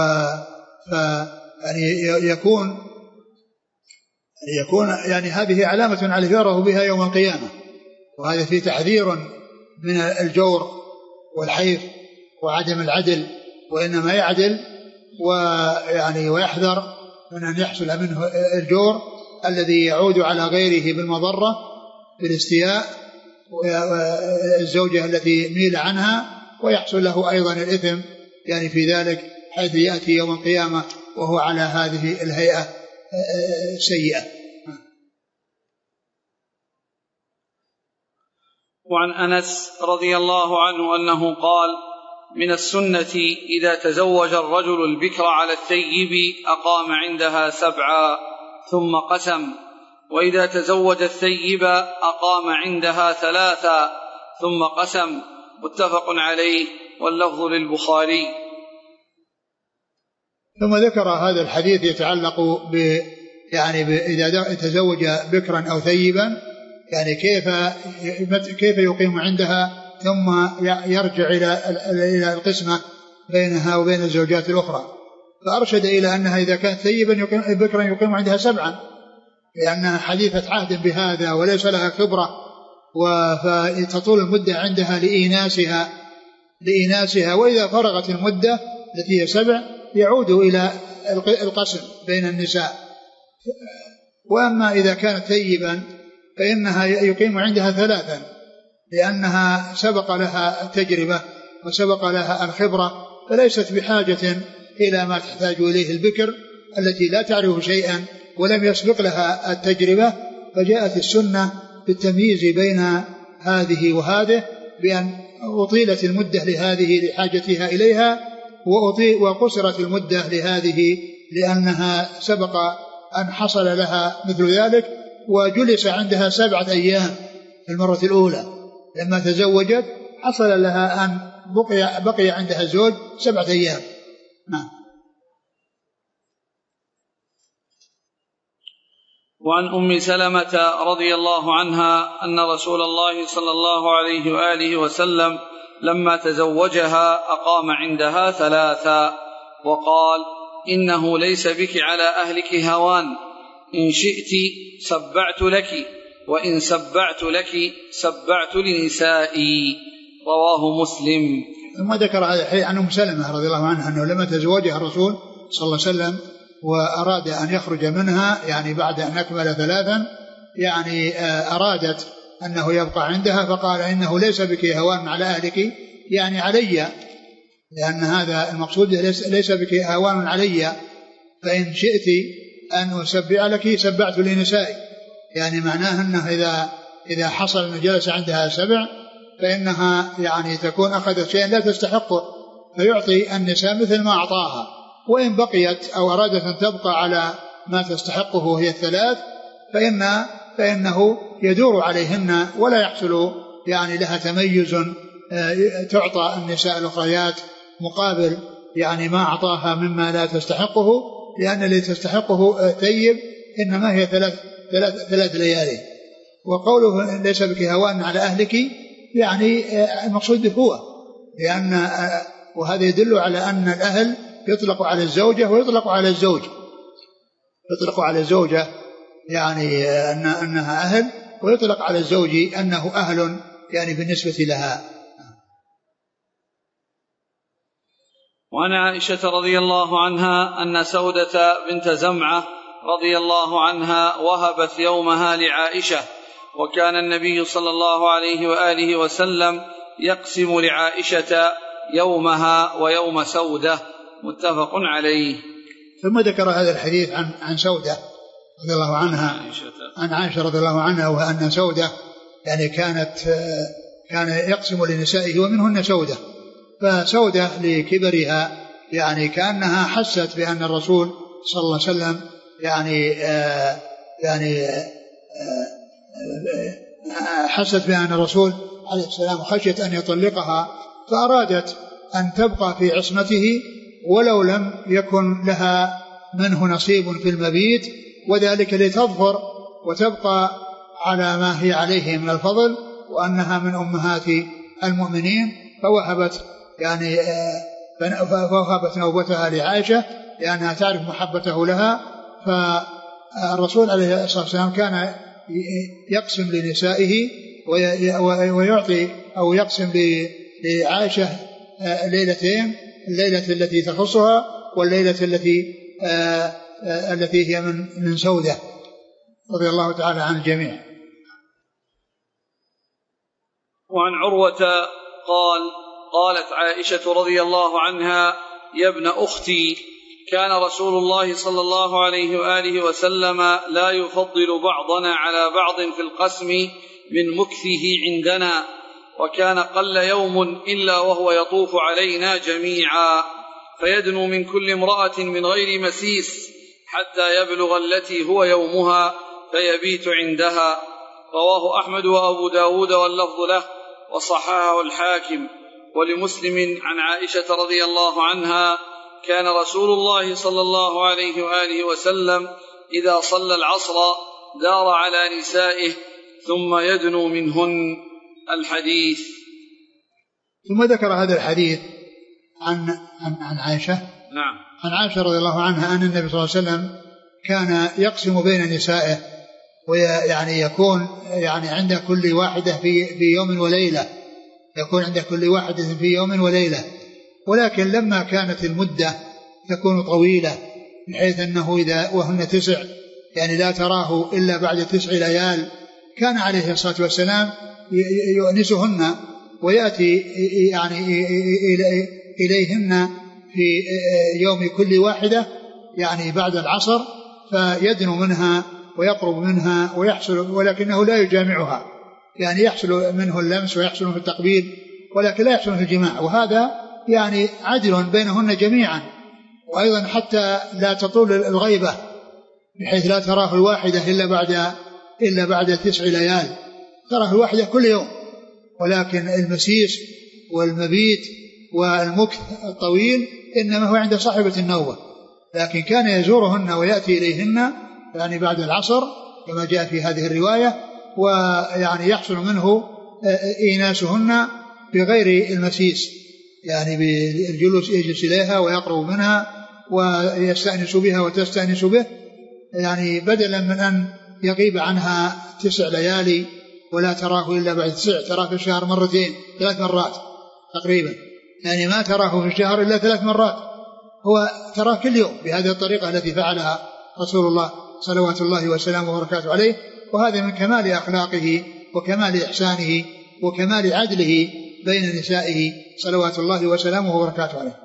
Speaker 2: يعني يكون يكون يعني هذه علامة على يعرف بها يوم القيامة، وهذا فيه تحذير من الجور والحيف وعدم العدل، وإنما يعدل ويعني ويحذر من أن يحصل منه الجور الذي يعود على غيره بالمضرة بالاستياء، والزوجة التي ميل عنها، ويحصل له أيضا الإثم يعني في ذلك، حيث يأتي يوم القيامة وهو على هذه الهيئة السيئة.
Speaker 1: وعن أنس رضي الله عنه أنه قال: من السنة إذا تزوج الرجل البكر على الثيب أقام عندها سبعا ثم قسم، وإذا تزوج الثيب أقام عندها ثلاثا ثم قسم. متفق عليه، واللفظ للبخاري.
Speaker 2: ثم ذكر هذا الحديث يتعلق ب يعني ب إذا تزوج بكرا أو ثيبا، يعني كيف كيف يقيم عندها ثم يرجع إلى إلى القسمة بينها وبين الزوجات الأخرى. فأرشد إلى أنها إذا كانت ثيبا يقيم بكرا يقيم عندها سبعا، لأنها حديثة عهد بهذا وليس لها خبرة، فتطول المدة عندها لإيناسها لإيناسها وإذا فرغت المدة التي هي سبع يعود إلى القسم بين النساء. وأما إذا كانت ثيبا فإنها يقيم عندها ثلاثا، لأنها سبق لها التجربة وسبق لها الخبرة، فليست بحاجة إلى ما تحتاج إليه البكر التي لا تعرف شيئا ولم يسبق لها التجربة. فجاءت السنة بالتمييز بين هذه وهذه، بأن أطيلت المدة لهذه لحاجتها إليها، وقصرت المدة لهذه لأنها سبق أن حصل لها مثل ذلك، وجلس عندها سبعة أيام في المرة الأولى لما تزوجت، حصل لها أن بقي, بقي عندها زوج سبعة أيام. نعم.
Speaker 1: وعن أم سلمة رضي الله عنها أن رسول الله صلى الله عليه وآله وسلم لما تزوجها أقام عندها ثلاثا، وقال: إنه ليس بك على أهلك هوان، إن شئت سبعت لك، وإن سبعت لك سبعت لنسائي، رواه مسلم.
Speaker 2: ثم ذكر هذا الحديث عن أم سلمة رضي الله عنها أنه لما تزوجها الرسول صلى الله عليه وسلم وأراد أن يخرج منها يعني بعد أن أكمل ثلاثا يعني أرادت أنه يبقى عندها، فقال إنه ليس بك هوان على أهلك، يعني علي، لأن هذا المقصود ليس بك هوان علي، فإن شئت أن أسبع لك سبعت لنسائي، يعني معناه أنه إذا إذا حصل أن جلس عندها سبع فإنها يعني تكون أخذت شيئا لا تستحقه، فيعطي النساء مثل ما أعطاها، وإن بقيت أو أرادت أن تبقى على ما تستحقه وهي الثلاث فإن فإنه يدور عليهن ولا يحصل يعني لها تميز تعطى النساء الأخريات مقابل يعني ما أعطاها مما لا تستحقه، لأن الذي تستحقه طيب إنما هي ثلاث, ثلاث, ثلاث ليالي. وقوله ليس بك هوان على أهلك يعني المقصود هو، لأن وهذا يدل على أن الأهل يطلق على الزوجة ويطلق على الزوج، يطلق على الزوجة يعني أن أنها أهل، ويطلق على الزوج أنه أهل يعني بالنسبة لها.
Speaker 1: وعن عائشة رضي الله عنها أن سودة بنت زمعة رضي الله عنها وهبت يومها لعائشة، وكان النبي صلى الله عليه وآله وسلم يقسم لعائشة يومها ويوم سودة، متفق عليه.
Speaker 2: ثم ذكر هذا الحديث عن عن سودة رضي الله عنها عن عائشة رضي الله عنها، وأن سودة يعني كانت كان يقسم لنسائه ومنهن سودة، فسودة لكبرها يعني كأنها حست بأن الرسول صلى الله عليه وسلم يعني آه يعني آه حست بأن الرسول عليه السلام خشيت أن يطلقها، فأرادت أن تبقى في عصمته ولو لم يكن لها منه نصيب في المبيت، وذلك لتظفر وتبقى على ما هي عليه من الفضل، وأنها من أمهات المؤمنين، فوهبت يعني فوهبت نوبتها لعائشة لأنها تعرف محبته لها. فالرسول عليه الصلاة والسلام كان يقسم لنسائه ويعطي أو يقسم لعائشة ليلتين، الليلة التي تخصها والليلة التي التي هي من من سودة رضي الله تعالى عن الجميع.
Speaker 1: وعن عروة قال قالت عائشة رضي الله عنها: يا ابن أختي، كان رسول الله صلى الله عليه وآله وسلم لا يفضل بعضنا على بعض في القسم من مكثه عندنا، وكان قل يوم إلا وهو يطوف علينا جميعا، فيدنو من كل امرأة من غير مسيس حتى يبلغ التي هو يومها فيبيت عندها. رواه أحمد وأبو داود واللفظ له، وصححه الحاكم. ولمسلم عن عائشة رضي الله عنها: كان رسول الله صلى الله عليه وآله وسلم إذا صلى العصر دار على نسائه ثم يدنو منهن. الحديث.
Speaker 2: ثم ذكر هذا الحديث عن عن عن عائشة
Speaker 1: نعم
Speaker 2: عن عائشة رضي الله عنها أن النبي صلى الله عليه وسلم كان يقسم بين نسائه، ويعني يكون يعني عند كل واحدة في في يوم وليلة، يكون عند كل واحدة في يوم وليلة، ولكن لما كانت المدة تكون طويلة بحيث أنه إذا وهن تسع يعني لا تراه إلا بعد تسع ليال، كان عليه الصلاة والسلام يؤنسهن ويأتي يعني إليهن في يوم كل واحدة يعني بعد العصر، فيدنو منها ويقرب منها ويحصل، ولكنه لا يجامعها، يعني يحصل منه اللمس ويحصل منه التقبيل، ولكن لا يحصل منه الجماع، وهذا يعني عدل بينهن جميعا. وأيضا حتى لا تطول الغيبة بحيث لا تراه الواحدة إلا بعد إلا بعد تسع ليال، تراه الواحدة كل يوم، ولكن المسيس والمبيت والمكث الطويل إنما هو عند صاحبة النوبة. لكن كان يزورهن ويأتي إليهن يعني بعد العصر كما جاء في هذه الرواية، ويعني يحصل منه إيناسهن بغير المسيس، يعني بالجلوس يجلس إليها ويقرب منها ويستأنس بها وتستأنس به، يعني بدلا من أن يغيب عنها تسع ليالي ولا تراه إلا بعد تسع، تراه في الشهر مرتين ثلاث مرات تقريبا، يعني ما تراه في الشهر إلا ثلاث مرات، هو تراه كل يوم بهذه الطريقة التي فعلها رسول الله صلوات الله وسلامه وبركاته عليه. وهذا من كمال أخلاقه وكمال إحسانه وكمال عدله بين نسائه صلوات الله وسلامه وبركاته عليه.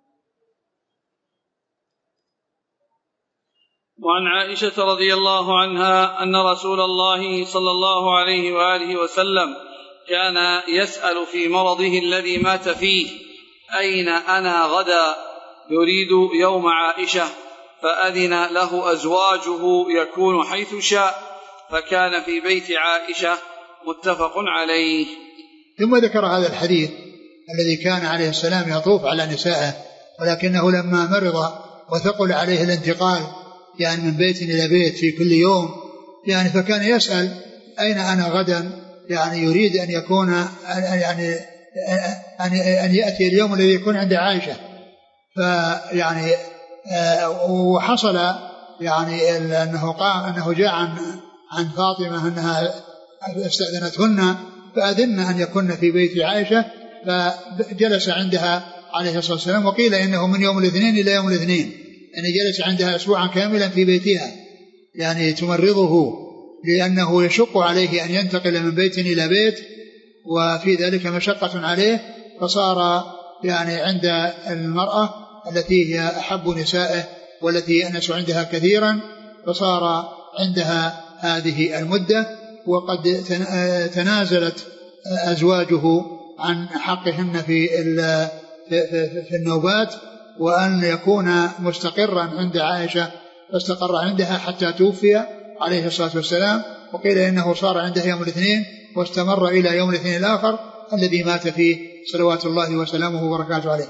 Speaker 1: وعن عائشة رضي الله عنها أن رسول الله صلى الله عليه وآله وسلم كان يسأل في مرضه الذي مات فيه: أين أنا غدا؟ يريد يوم عائشة، فأذن له أزواجه يكون حيث شاء، فكان في بيت عائشة. متفق عليه.
Speaker 2: ثم ذكر هذا الحديث الذي كان عليه السلام يطوف على نسائه، ولكنه لما مرض وثقل عليه الانتقال يعني من بيت إلى بيت في كل يوم، يعني فكان يسأل أين أنا غدا، يعني يريد أن يكون يعني أن يأتي اليوم الذي يكون عند عائشة. فيعني وحصل يعني أنه قام أنه جاء عن عن فاطمة أنها استأذنتهن فأذن أن يكن في بيت عائشة، فجلس عندها عليه الصلاة والسلام. وقيل إنه من يوم الاثنين إلى يوم الاثنين، يعني جلس عندها أسبوعا كاملا في بيتها، يعني تمرضه لأنه يشق عليه أن ينتقل من بيت إلى بيت، وفي ذلك مشقة عليه، فصار يعني عند المرأة التي هي أحب نسائه والتي يأنس عندها كثيرا، فصار عندها هذه المدة. وقد تنازلت أزواجه عن حقهن في في النوبات، وأن يكون مستقرا عند عائشة، فاستقر عندها حتى توفي عليه الصلاة والسلام. وقيل إنه صار عندها يوم الاثنين واستمر إلى يوم الاثنين الآخر الذي مات فيه صلوات الله وسلامه وبركاته عليه.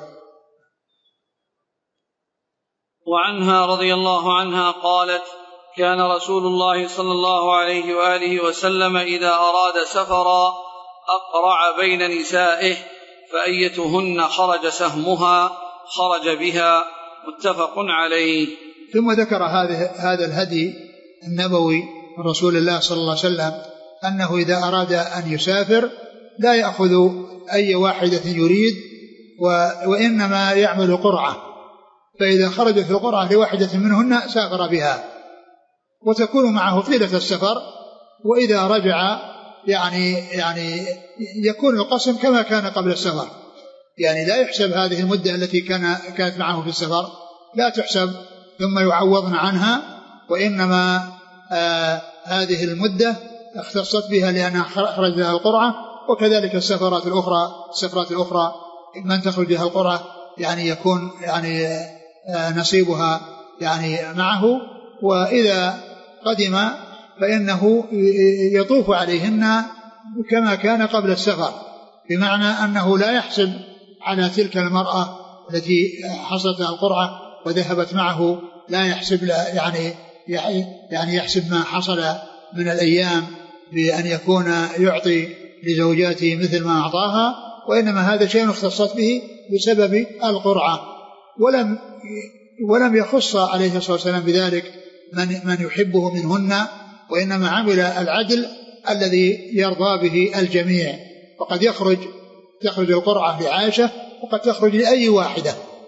Speaker 1: وعنها رضي الله عنها قالت: كان رسول الله صلى الله عليه وآله وسلم إذا أراد سفرا أقرع بين نسائه، فأيتهن خرج سهمها خرج بها. متفق عليه.
Speaker 2: ثم ذكر هذا هذا الهدي النبوي من رسول الله صلى الله عليه وسلم أنه إذا أراد أن يسافر لا يأخذ أي واحدة يريد، وإنما يعمل قرعة، فإذا خرج في القرعة لواحدة منهن سافر بها، وتكون معه طيلة السفر. وإذا رجع يعني يعني يكون القسم كما كان قبل السفر، يعني لا يحسب هذه المدة التي كان كانت معه في السفر، لا تحسب ثم يعوضن عنها، وإنما آه هذه المدة اختصت بها لأنها خرج لها القرعة. وكذلك السفرات الأخرى السفرات الأخرى من تخرج لها القرعة يعني يكون يعني آه نصيبها يعني معه. وإذا قدم فإنه يطوف عليهن كما كان قبل السفر، بمعنى أنه لا يحسب على تلك المرأة التي حصلت القرعة وذهبت معه، لا يحسب يعني يعني يحسب ما حصل من الأيام بأن يكون يعطي لزوجاته مثل ما أعطاها، وإنما هذا شيء اختصت به بسبب القرعة. ولم ولم يخص عليه الصلاة والسلام بذلك من من يحبه منهن، وإنما عمل العدل الذي يرضى به الجميع. وقد يخرج تخرج القرعة لعائشة وقد تخرج لأي واحدة.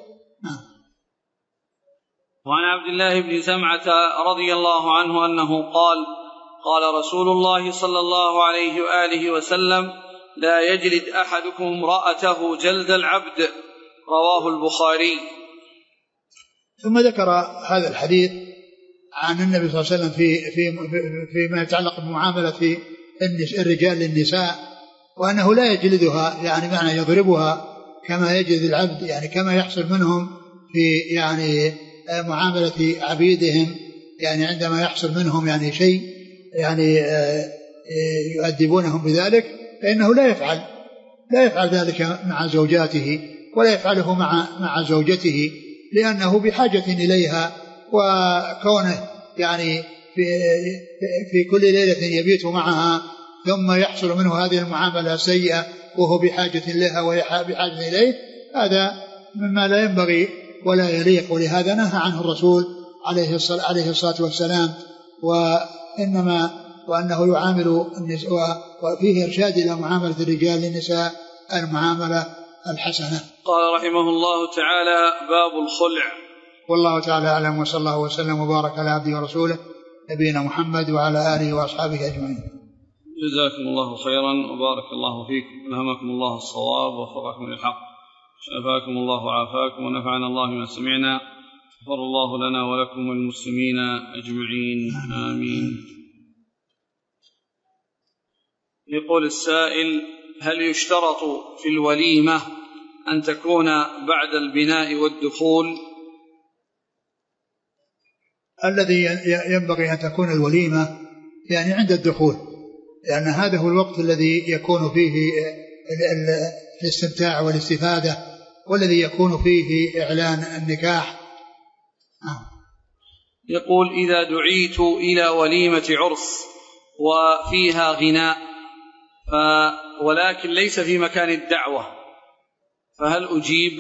Speaker 1: وعن عبد الله بن زمعة رضي الله عنه أنه قال: قال رسول الله صلى الله عليه وآله وسلم: لا يجلد أحدكم امرأته جلد العبد. رواه البخاري.
Speaker 2: ثم ذكر هذا الحديث عن النبي صلى الله عليه وسلم في في فيما يتعلق بمعاملة الرجال للنساء، وأنه لا يجلدها يعني معنى يضربها كما يجلد العبد، يعني كما يحصل منهم في يعني معاملة عبيدهم، يعني عندما يحصل منهم يعني شيء يعني يؤدبونهم بذلك، فإنه لا يفعل لا يفعل ذلك مع زوجاته ولا يفعله مع مع زوجته، لأنه بحاجة إليها، وكونه يعني في في كل ليلة يبيت معها ثم يحصل منه هذه المعاملة السيئة وهو بحاجة لها وهي بحاجة إليه، هذا مما لا ينبغي ولا يليق. ولهذا نهى عنه الرسول عليه الصلاة والسلام. إنما وأنه يعامل النساء، وفيه إرشاد إلى معاملة الرجال للنساء المعاملة الحسنة.
Speaker 1: قال رحمه الله تعالى: باب الخلع.
Speaker 2: والله تعالى أعلم، وصلى الله وسلم وبارك على عبده ورسوله نبينا محمد وعلى آله وأصحابه أجمعين.
Speaker 1: جزاكم الله خيرا وبارك الله فيكم، ألهمكم الله الصواب ووفقكم للحق، شفاكم الله وعافاكم ونفعنا الله ما سمعنا، غفر الله لنا ولكم والمسلمين أجمعين، آمين. يقول السائل: هل يشترط في الوليمة أن تكون بعد البناء والدخول؟
Speaker 2: الذي ينبغي أن تكون الوليمة يعني عند الدخول، لأن هذا هو الوقت الذي يكون فيه الاستمتاع والاستفادة، والذي يكون فيه إعلان النكاح.
Speaker 1: يقول: إذا دعيت إلى وليمة عرس وفيها غناء ف... ولكن ليس في مكان الدعوة، فهل أجيب؟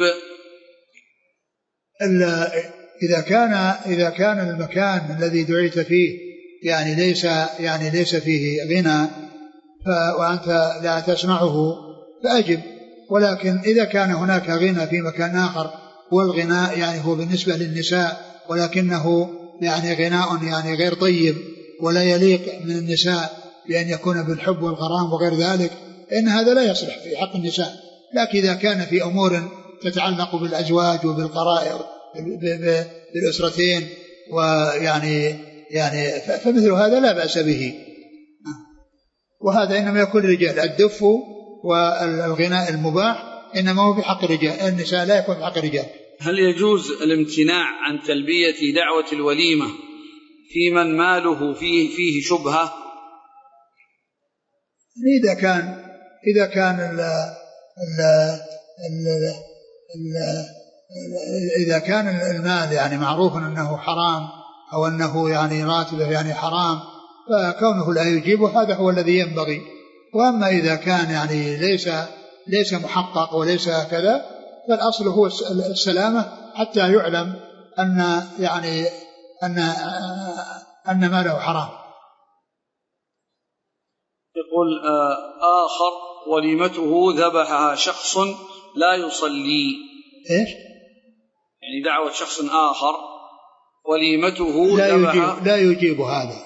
Speaker 2: إذا كان إذا كان المكان الذي دعيت فيه يعني ليس يعني ليس فيه غنى وأنت لا تسمعه فأجب، ولكن إذا كان هناك غنى في مكان آخر والغناء يعني هو بالنسبة للنساء ولكنه يعني غناء يعني غير طيب ولا يليق من النساء بأن يكون بالحب والغرام وغير ذلك، إن هذا لا يصلح في حق النساء. لكن إذا كان في أمور تتعلق بالأزواج وبالقرائر بالأسرتين ويعني يعني فمثل هذا لا بأس به، وهذا إنما يكون الرجال. الدف والغناء المباح إنما هو في حق الرجال، النساء لا يكون في حق الرجال.
Speaker 1: هل يجوز الامتناع عن تلبية دعوة الوليمة في من ماله فيه فيه شبهة؟
Speaker 2: إذا كان إذا كان ال ال ال ال إذا كان المال يعني معروف أنه حرام أو أنه يعني راتبه يعني حرام، فكونه لا يجيبه هذا هو الذي ينبغي. وأما إذا كان يعني ليس ليس محقق وليس كذا، فالأصل هو السلامة حتى يعلم أن يعني أن أن ماله حرام.
Speaker 1: يقول آخر: وليمته ذبحها شخص لا يصلي.
Speaker 2: إيش؟
Speaker 1: يعني دعوة شخص آخر وليمته
Speaker 2: لا
Speaker 1: ذبح
Speaker 2: يجيب لا يجيب هذا.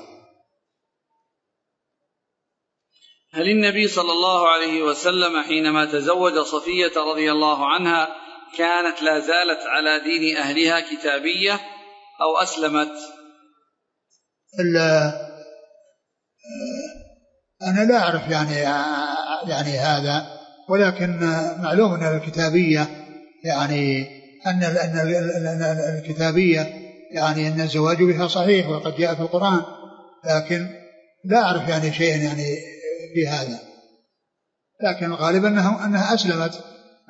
Speaker 1: هل النبي صلى الله عليه وسلم حينما تزوج صفية رضي الله عنها كانت لا زالت على دين أهلها كتابية أو أسلمت؟
Speaker 2: أنا لا أعرف يعني يعني هذا، ولكن معلوم أن الكتابية يعني أن أن الكتابية يعني أن الزواج بها صحيح وقد جاء في القرآن، لكن لا أعرف يعني شيئا يعني في هذا، لكن الغالب أنها أنها أسلمت.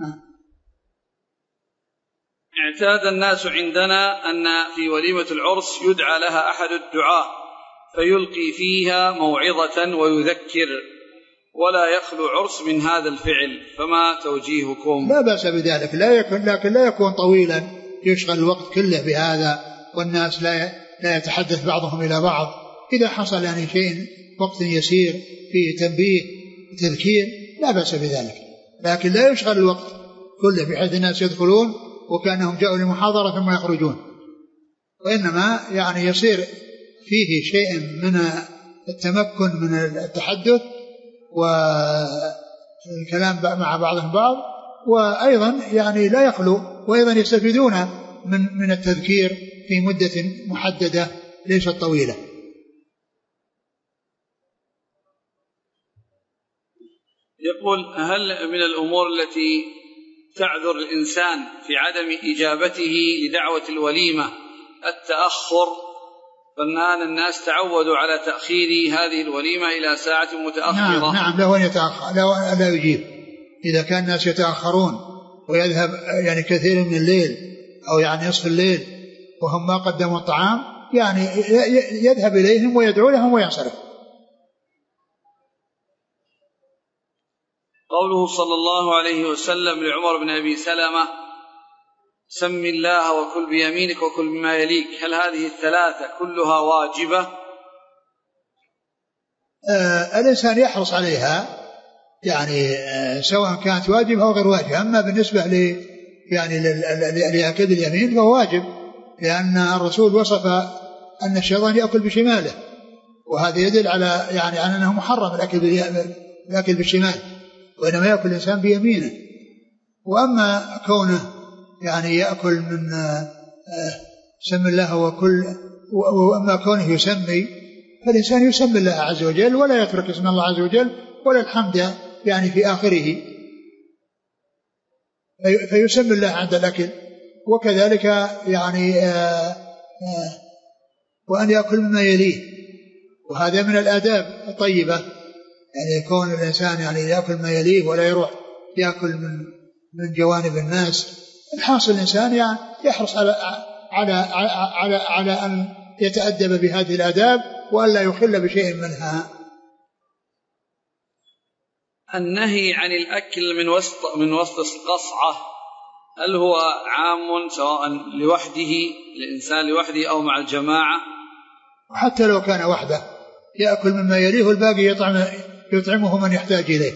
Speaker 1: اعتاد الناس عندنا أن في وليمة العرس يدعى لها أحد الدعاة فيلقي فيها موعظة ويذكر، ولا يخلو عرس من هذا الفعل، فما توجيهكم؟
Speaker 2: لا بأس بذلك، لا يكون لكن لا يكون طويلا يشغل الوقت كله بهذا والناس لا لا يتحدث بعضهم إلى بعض. إذا حصل يعني شيء وقت يسير فيه تنبيه وتذكير لا بأس بذلك، لكن لا يشغل الوقت كله بحيث الناس يدخلون وكأنهم جاءوا لمحاضرة ثم يخرجون، وإنما يعني يصير فيه شيء من التمكن من التحدث والكلام مع بعضهم بعض، وأيضا يعني لا يخلو، وأيضا يستفيدون من من التذكير في مدة محددة ليست طويلة.
Speaker 1: يقول: هل من الأمور التي تعذر الإنسان في عدم إجابته لدعوة الوليمة التأخر؟ فالآن الناس تعودوا على تأخير هذه الوليمة إلى ساعة متأخرة.
Speaker 2: نعم, نعم له أن يتأخر، لا يجيب. إذا كان الناس يتأخرون ويذهب يعني كثير من الليل أو يعني نصف الليل وهم ما قدموا الطعام، يعني يذهب إليهم ويدعو لهم وينصرف.
Speaker 1: قوله صلى الله عليه وسلم لعمر بن أبي سلمة: سم الله وكل بيمينك وكل بما يليك، هل هذه الثلاثة كلها واجبة؟
Speaker 2: آه الإنسان يحرص عليها يعني آه سواء كانت واجبة أو غير واجبة. أما بالنسبة ل يعني لأكل اليمين فهو واجب، لأن الرسول وصف أن الشيطان يأكل بشماله، وهذا يدل على يعني على أنه محرم الأكل بالشمال، وإنما يأكل الإنسان بيمينه. وأما كونه يعني يأكل من سم الله وكل، وأما كونه يسمي فالإنسان يسمي الله عز وجل ولا يترك اسم الله عز وجل ولا الحمد يعني في آخره، فيسمي الله عند الأكل. وكذلك يعني آآ آآ وأن يأكل مما يليه، وهذا من الآداب الطيبة، يعني يكون الإنسان يعني يأكل ما يليه ولا يروح يأكل من من جوانب الناس. الحاصل الإنسان يعني يحرص على على على على أن يتأدب بهذه الآداب وألا يخل بشيء منها.
Speaker 1: النهي عن الأكل من وسط من وسط القصعة هل هو عام سواء لوحده الإنسان لوحده أو مع الجماعة؟
Speaker 2: حتى لو كان وحده يأكل مما يليه والباقي يطعم يطعمه من يحتاج إليه.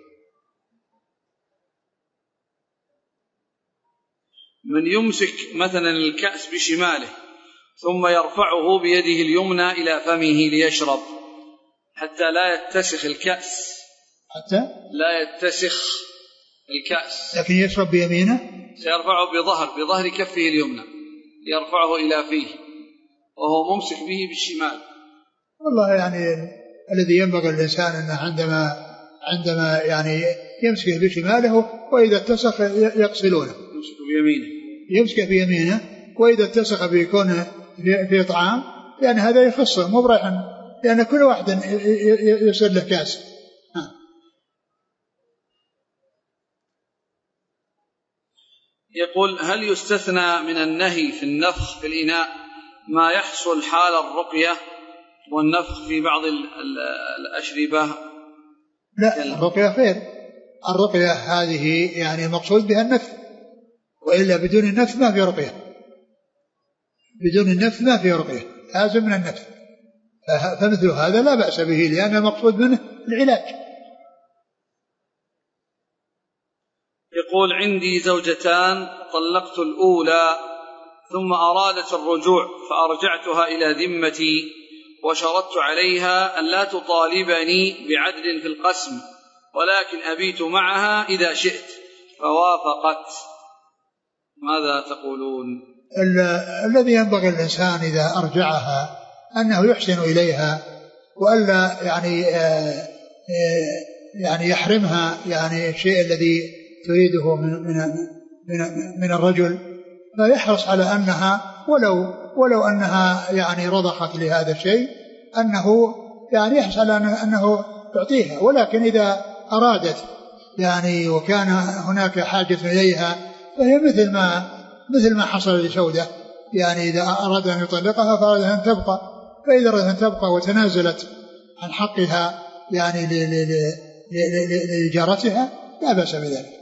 Speaker 1: من يمسك مثلا الكأس بشماله ثم يرفعه بيده اليمنى إلى فمه ليشرب حتى لا يتسخ الكأس،
Speaker 2: حتى
Speaker 1: لا يتسخ الكأس،
Speaker 2: لكن يشرب بيمينه،
Speaker 1: سيرفعه بظهر بظهر كفه اليمنى يرفعه إلى فيه وهو ممسك به بالشمال.
Speaker 2: والله يعني الذي ينبغي الإنسان أنه عندما عندما يعني يمسكه بشماله وإذا اتسخ يغسلونه،
Speaker 1: يمسك بيمينه
Speaker 2: يمسكه بيمينه، وإذا اتسخ بيكون في طعام لأن هذا يخصه مو بريحا، لأن كل واحد يصير له كاس.
Speaker 1: يقول هل يستثنى من النهي في النفخ في الإناء ما يحصل حال الرقية والنفخ في بعض الأشربة؟
Speaker 2: لا، الرقية خير، الرقية هذه يعني المقصود بها النفث، وإلا بدون النفث ما في رقية، بدون النفث ما في رقية، لازم من النفث، فمثل هذا لا بأس به لأن المقصود منه العلاج.
Speaker 1: يقول عندي زوجتان طلقت الأولى ثم أرادت الرجوع فأرجعتها إلى ذمتي وشرطت عليها أن لا تطالبني بعدل في القسم ولكن أبيت معها إذا شئت فوافقت، ماذا تقولون؟
Speaker 2: الذي ينبغي الإنسان إذا أرجعها أنه يحسن إليها وألا يعني آآ آآ يعني يحرمها يعني الشيء الذي تريده من من من, من الرجل، فيحرص على أنها ولو ولو أنها يعني رضخت لهذا الشيء أنه يعني يحرص على أنه تعطيها، ولكن إذا أرادت يعني وكان هناك حاجة إليها فهي مثل ما مثل ما حصل لسودة، يعني إذا أراد أن يطلقها فأراد أن تبقى، فإذا أراد أن تبقى وتنازلت عن حقها يعني لجارتها لا بأس بذلك.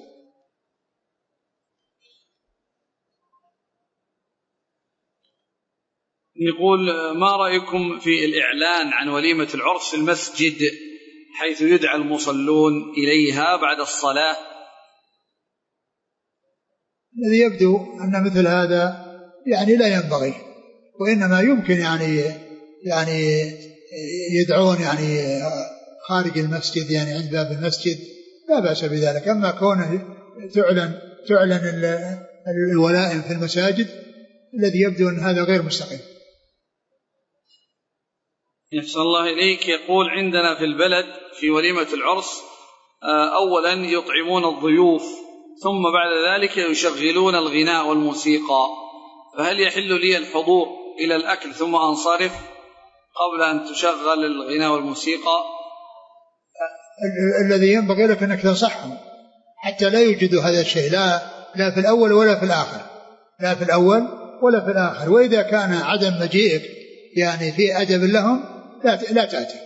Speaker 1: يقول ما رأيكم في الإعلان عن وليمة العرس في المسجد حيث يدعى المصلون إليها بعد الصلاة؟
Speaker 2: الذي يبدو أن مثل هذا يعني لا ينبغي، وإنما يمكن يعني يعني يدعون يعني خارج المسجد يعني عند باب المسجد لا بأس بذلك. أما كونه تعلن تعلن الولائم في المساجد الذي يبدو أن هذا غير مستقيم.
Speaker 1: يحسن الله إليك. يقول عندنا في البلد في وليمة العرس أولا يطعمون الضيوف ثم بعد ذلك يشغلون الغناء والموسيقى، فهل يحل لي الحضور إلى الأكل ثم أنصرف قبل أن تشغل الغناء والموسيقى؟
Speaker 2: الذي ينبغي لك أنك تنصحهم حتى لا يوجدوا هذا الشيء، لا لا في الأول ولا في الآخر، لا في الأول ولا في الآخر. وإذا كان عدم مجيئك يعني في أدب لهم لا لا تأتي.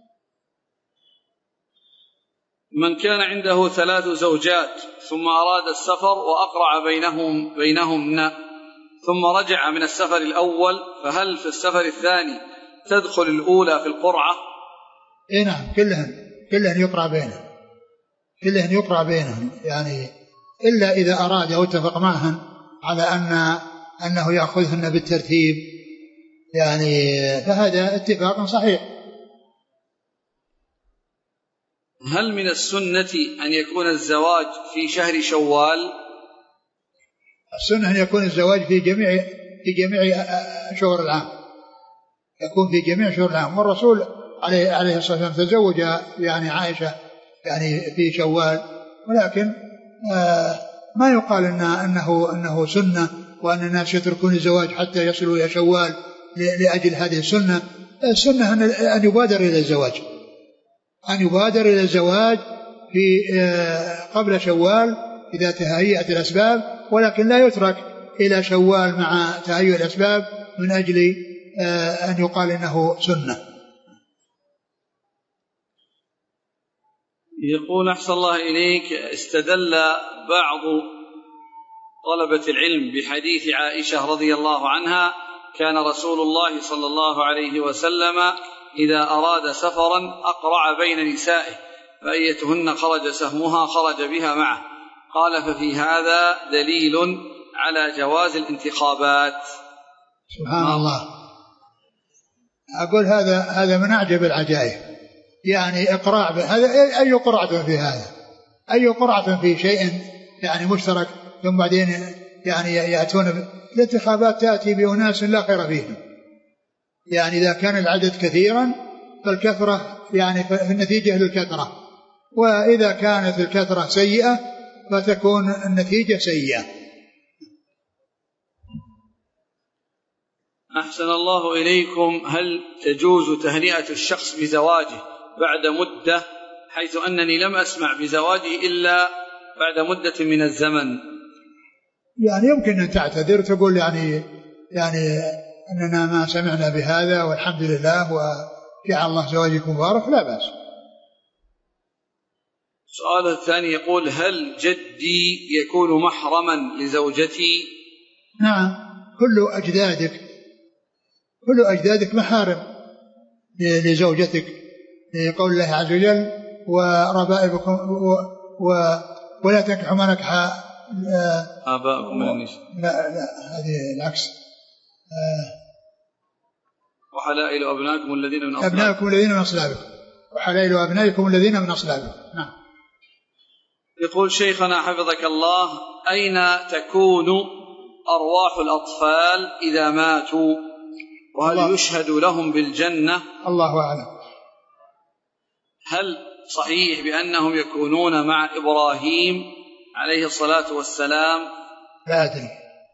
Speaker 1: من كان عنده ثلاث زوجات ثم أراد السفر وأقرع بينهم بينهن ثم رجع من السفر الأول، فهل في السفر الثاني تدخل الأولى في القرعة؟
Speaker 2: إيه نعم كلهن كلهن يقرأ بينهم كلهن يقرأ بينهم يعني إلا إذا أراد أو اتفق معهن على أن أنه يأخذهن بالترتيب يعني فهذا اتفاق صحيح.
Speaker 1: هل من السنة أن يكون الزواج في شهر شوال؟
Speaker 2: السنة أن يكون الزواج في جميع في جميع شهور العام، يكون في جميع شهور العام، والرسول عليه عليه الصلاة والسلام تزوج يعني عائشة يعني في شوال، ولكن آه ما يقال إن أنه أنه سنة وأن الناس يتركون الزواج حتى يصلوا إلى شوال لأجل هذه السنة. السنة أن يبادر إلى الزواج أن يبادر إلى الزواج في آه قبل شوال إذا تهيأت الأسباب، ولكن لا يترك إلى شوال مع تهيئ الأسباب من أجل آه أن يقال إنه سنة.
Speaker 1: يقول أحسن الله إليك، استدل بعض طلبة العلم بحديث عائشة رضي الله عنها كان رسول الله صلى الله عليه وسلم إذا أراد سفرا أقرع بين نسائه فأيتهن خرج سهمها خرج بها معه. قال ففي هذا دليل على جواز الانتخابات.
Speaker 2: سبحان الله. أقول هذا هذا من أعجب العجائب، يعني إقراع هذا أي قرعة في هذا أي قرعة في شيء يعني مشترك، ثم بعدين يعني يأتون الانتخابات تأتي بأناس لا خير فيهم، يعني إذا كان العدد كثيرا فالكثرة يعني في النتيجة للكثرة، وإذا كانت الكثرة سيئة فتكون النتيجة سيئة.
Speaker 1: أحسن الله إليكم، هل تجوز تهنئة الشخص بزواجه بعد مدة، حيث أنني لم أسمع بزواجه إلا بعد مدة من الزمن؟
Speaker 2: يعني يمكن أن تعتذر تقول يعني يعني أننا ما سمعنا بهذا والحمد لله وجعل الله زواجكم مبارك، لا بأس.
Speaker 1: السؤال الثاني يقول هل جدي يكون محرما لزوجتي؟
Speaker 2: نعم، كل أجدادك كل أجدادك محارم لزوجتك، لقول الله عز وجل وربائبكم و و ولا تنكحوا ما نكح
Speaker 1: آباءكم من النساء.
Speaker 2: لا لا هذه العكس.
Speaker 1: وحلائل أبنائكم الذين من أصلابكم
Speaker 2: أبنائكم الذين من أصلابكم وحلائل أبنائكم الذين من أصلابكم. نعم.
Speaker 1: يقول شيخنا حفظك الله، أين تكون أرواح الأطفال إذا ماتوا، وهل الله يشهد لهم بالجنة؟
Speaker 2: الله أعلم.
Speaker 1: هل صحيح بأنهم يكونون مع إبراهيم عليه الصلاة والسلام؟
Speaker 2: لا أدري.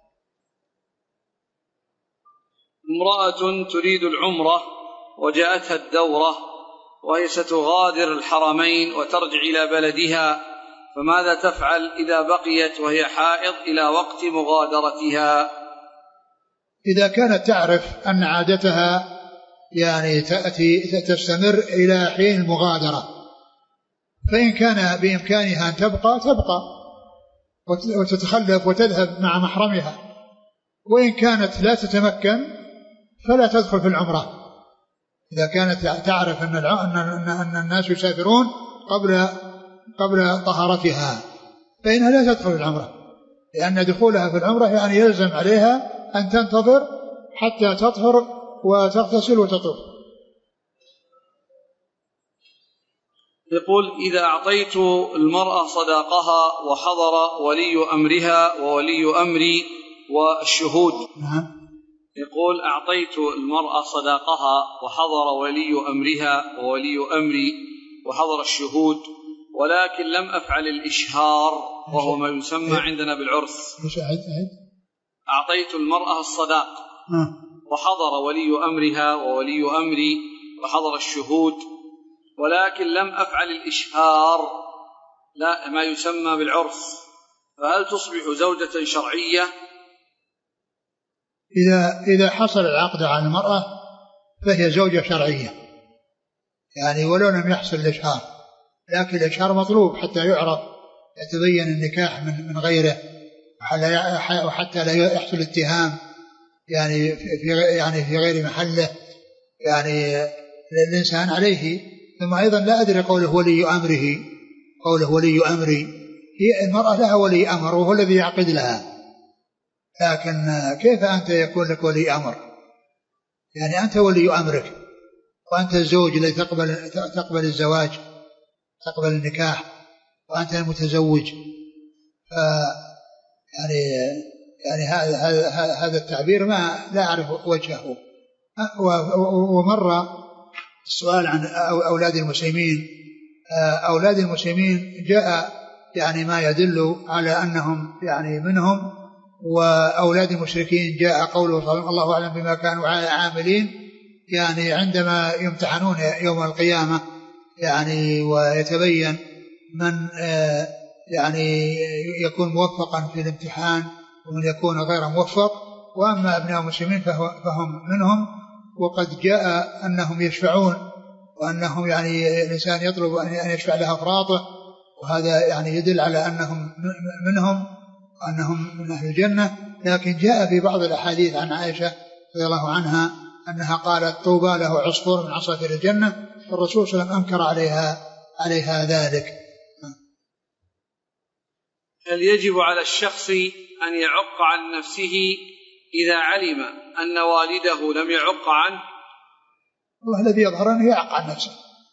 Speaker 1: امرأة تريد العمرة وجاءتها الدورة وهي ستغادر الحرمين وترجع إلى بلدها، فماذا تفعل إذا بقيت وهي حائض إلى وقت مغادرتها؟
Speaker 2: إذا كانت تعرف أن عادتها يعني تأتي تستمر إلى حين المغادرة، فإن كان بإمكانها أن تبقى تبقى وتتخلف وتذهب مع محرمها، وإن كانت لا تتمكن فلا تدخل في العمرة. إذا كانت تعرف أن أن الناس يسافرون قبل قبل طهارتها فإنها لا تدخل العمرة، لأن دخولها في العمرة يعني يلزم عليها أن تنتظر حتى تطهر وتغتسل وتطوف.
Speaker 1: يقول إذا أعطيت المرأة صداقها وحضر ولي أمرها وولي أمري والشهود،
Speaker 2: نعم.
Speaker 1: يقول أعطيت المرأة صداقها وحضر ولي أمرها وولي أمري وحضر الشهود، ولكن لم أفعل الإشهار وهو ما يسمى عندنا بالعرس. أعطيت المرأة الصداق وحضر ولي أمرها وولي أمري وحضر الشهود، ولكن لم أفعل الإشهار، لا ما يسمى بالعرس، فهل تصبح زوجة شرعية؟
Speaker 2: إذا إذا حصل العقد على المرأة فهي زوجة شرعية، يعني ولو لم يحصل الإشهار، لكن الإشهار مطلوب حتى يعرف يتبين النكاح من من غيره، وحتى لا يحصل اتهام يعني في يعني في غير محله. يعني الإنسان عليه ثم أيضا لا أدري قوله ولي أمره، قوله ولي أمري، هي المرأة لها ولي أمر وهو الذي يعقد لها، لكن كيف أنت يكون لك ولي أمر؟ يعني أنت ولي أمرك وأنت الزوج الذي تقبل, تقبل الزواج، تقبل النكاح، وأنت المتزوج. يعني يعني هذا هذا هذا التعبير ما لا أعرف وجهه. ومر السؤال عن أولاد المسلمين. أولاد المسلمين جاء يعني ما يدل على أنهم يعني منهم، وأولاد المشركين جاء قوله صلى الله عليه وسلم بما كانوا عاملين، يعني عندما يمتحنون يوم القيامة يعني ويتبين من يعني يكون موفقا في الامتحان ومن يكون غير موفق. وأما أبناء المسلمين فهم منهم، وقد جاء أنهم يشفعون، وأنهم يعني الإنسان يطلب أن يشفع لها أفراطه، وهذا يعني يدل على أنهم منهم وأنهم من أهل الجنة. لكن جاء في بعض الأحاديث عن عائشة رضي الله عنها أنها قالت طوبى له عصفور من عصافير الجنة، والرسول صلى الله عليه وسلم أنكر عليها عليها ذلك.
Speaker 1: هل يجب على الشخص أن يعق عن نفسه إذا علم أن والده لم يعق عنه؟
Speaker 2: والله الذي يظهر أنه يعق عن نفسه.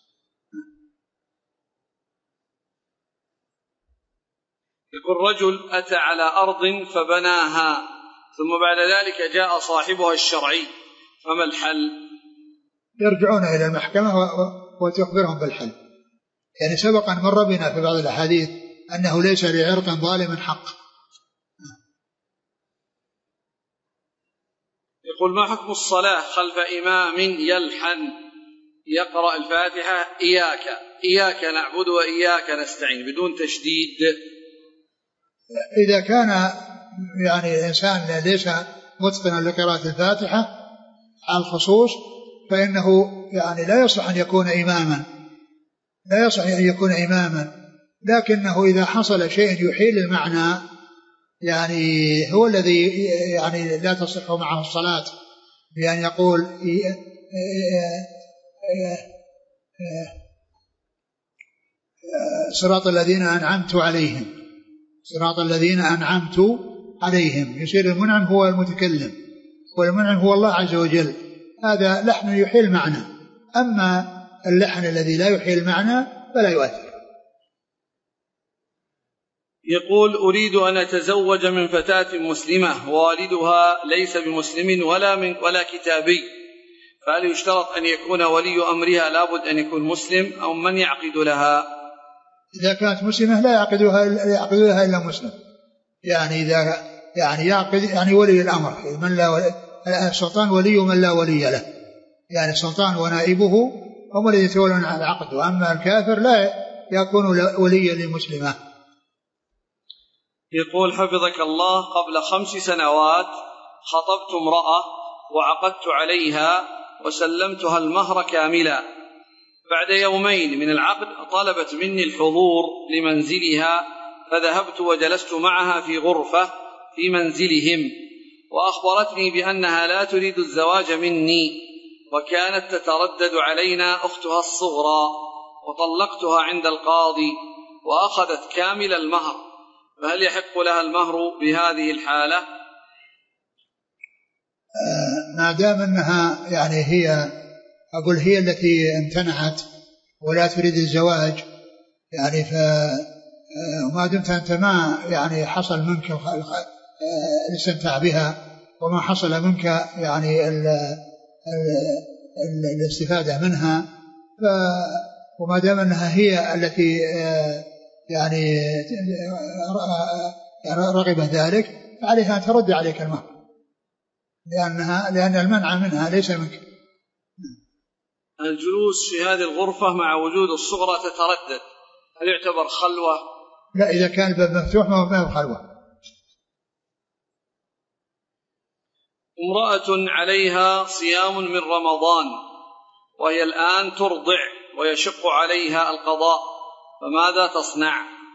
Speaker 1: يقول رجل أتى على أرض فبناها ثم بعد ذلك جاء صاحبها الشرعي، فما الحل؟
Speaker 2: يرجعون إلى المحكمة وتخبرهم بالحل. يعني سبق أن مر بنا في بعض الأحاديث أنه ليس لعرق ظالم حق.
Speaker 1: يقول ما حكم الصلاة خلف إمام يلحن يقرأ الفاتحة إياك إياك نعبد وإياك نستعين بدون تشديد؟
Speaker 2: إذا كان يعني الإنسان ليس متقنا لقراءة الفاتحة على الخصوص فإنه يعني لا يصح أن يكون إماما، لا يصح أن يكون إماما، لكنه إذا حصل شيء يحيل المعنى يعني هو الذي يعني لا تصح معه الصلاة، بأن يقول صراط الذين أنعمت عليهم، صراط الذين أنعمت عليهم، يصير المنعم هو المتكلم والمنعم هو الله عز وجل. هذا لحن يحيل معنى، أما اللحن الذي لا يحيل معنى فلا يؤثر.
Speaker 1: يقول أريد أن أتزوج من فتاة مسلمة ووالدها ليس بمسلم ولا من ولا كتابي، فهل يشترط أن يكون ولي أمرها لابد أن يكون مسلم أو من يعقد لها؟
Speaker 2: إذا كانت مسلمة لا يعقدها يعقد لها إلا مسلم، يعني إذا يعني يعقد يعني ولي الأمر من لا ولي، السلطان ولي من لا ولي له، يعني السلطان ونائبه هم الذين يتولون العقد، وأما الكافر لا يكون وليا للمسلمة.
Speaker 1: يقول حفظك الله قبل خمس سنوات خطبت امرأة وعقدت عليها وسلمتها المهر كاملا، بعد يومين من العقد طلبت مني الحضور لمنزلها، فذهبت وجلست معها في غرفة في منزلهم، وأخبرتني بأنها لا تريد الزواج مني، وكانت تتردد علينا أختها الصغرى، وطلقتها عند القاضي وأخذت كامل المهر، فهل يحق لها المهر بهذه الحالة؟
Speaker 2: ما دام أنها يعني هي أقول هي التي امتنعت ولا تريد الزواج، يعني فما دمت أنت ما يعني حصل منك الاستمتاع بها وما حصل منك يعني ال ال الاستفادة منها، ف وما دام أنها هي التي يعني رغب ذلك فعليها أن ترد عليك المهر، لأنها لأن المنع منها ليس منك.
Speaker 1: الجلوس في هذه الغرفة مع وجود الصغرى تتردد هل يعتبر خلوة؟
Speaker 2: لا، إذا كان الباب مفتوح ما هو خلوة.
Speaker 1: امرأة عليها صيام من رمضان وهي الآن ترضع ويشق عليها القضاء، فماذا تصنع؟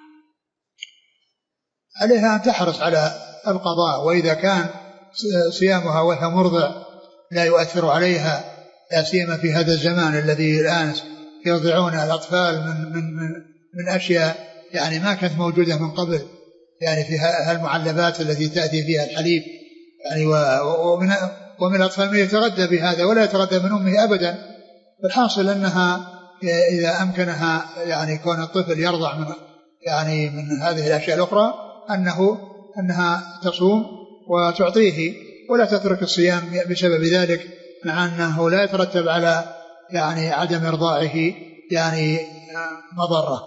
Speaker 2: عليها أن تحرص على القضاء، وإذا كان صيامها وهي مرضع لا يؤثر عليها، لا سيما في هذا الزمان الذي الآن يرضعون الأطفال من, من, من, من أشياء يعني ما كانت موجودة من قبل، يعني في هالمعلبات التي تأتي فيها الحليب يعني، ومن, ومن الأطفال من يتغذى بهذا ولا يتغذى من أمه أبدا. فالحاصل أنها إذا أمكنها يعني كون الطفل يرضع من يعني من هذه الأشياء الأخرى أنه أنها تصوم وتعطيه ولا تترك الصيام بسبب ذلك، مع أنه لا يترتب على يعني عدم إرضاعه يعني مضرة.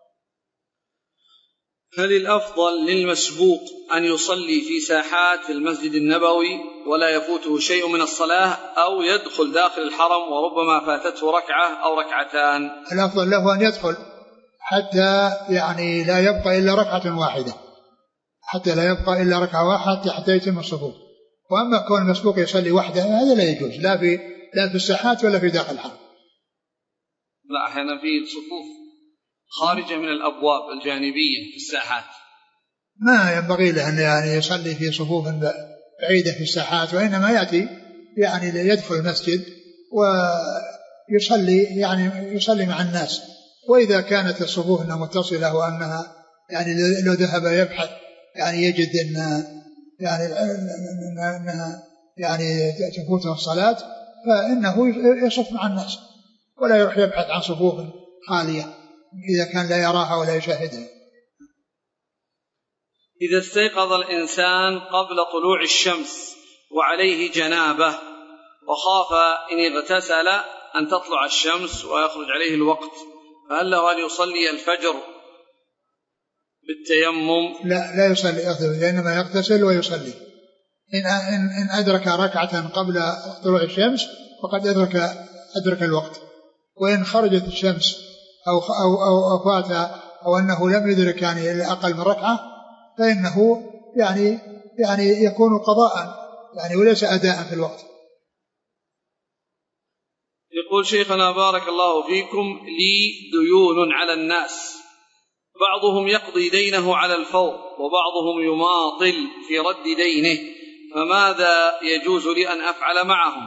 Speaker 1: هل الأفضل للمسبوق أن يصلي في ساحات في المسجد النبوي ولا يفوته شيء من الصلاة، أو يدخل داخل الحرم وربما فاتته ركعة أو ركعتان؟
Speaker 2: الأفضل له أن يدخل حتى يعني لا يبقى إلا ركعة واحدة، حتى لا يبقى إلا ركعة واحدة حتى يتم الصفوف. وأما كون المسبوق يصلي وحده هذا لا يجوز، لا في لا في الساحات ولا في داخل الحرم.
Speaker 1: لا، أحيانا في صفوف خارجة من الأبواب الجانبية في الساحات،
Speaker 2: ما ينبغي له أن يعني يصلي في صفوف بعيدة في الساحات، وإنما يأتي يعني يدخل المسجد ويصلي يعني يصلي مع الناس. وإذا كانت الصفوف أنها متصلة وأنها يعني لو ذهب يبحث يعني يجد أن يعني أنها يعني تفوته الصلاة فإنه يصف مع الناس ولا يروح يبحث عن صفوف خالية إذا كان لا يراها ولا يشاهدها.
Speaker 1: إذا استيقظ الإنسان قبل طلوع الشمس وعليه جنابة وخاف إن اغتسل أن تطلع الشمس ويخرج عليه الوقت، فهل له أن يصلي الفجر بالتيمم؟
Speaker 2: لا لا يصلي، لأنما يغتسل ويصلي. إن, إن, إن أدرك ركعة قبل طلوع الشمس فقد أدرك, أدرك الوقت، وإن خرجت الشمس أو, أو, أو, أو فات أو أنه لم يدرك يعني أقل من ركعة فإنه يعني, يعني يكون قضاء يعني وليس أداء في الوقت.
Speaker 1: يقول شيخنا بارك الله فيكم: لي ديون على الناس، بعضهم يقضي دينه على الفور وبعضهم يماطل في رد دينه، فماذا يجوز لي أن أفعل معهم؟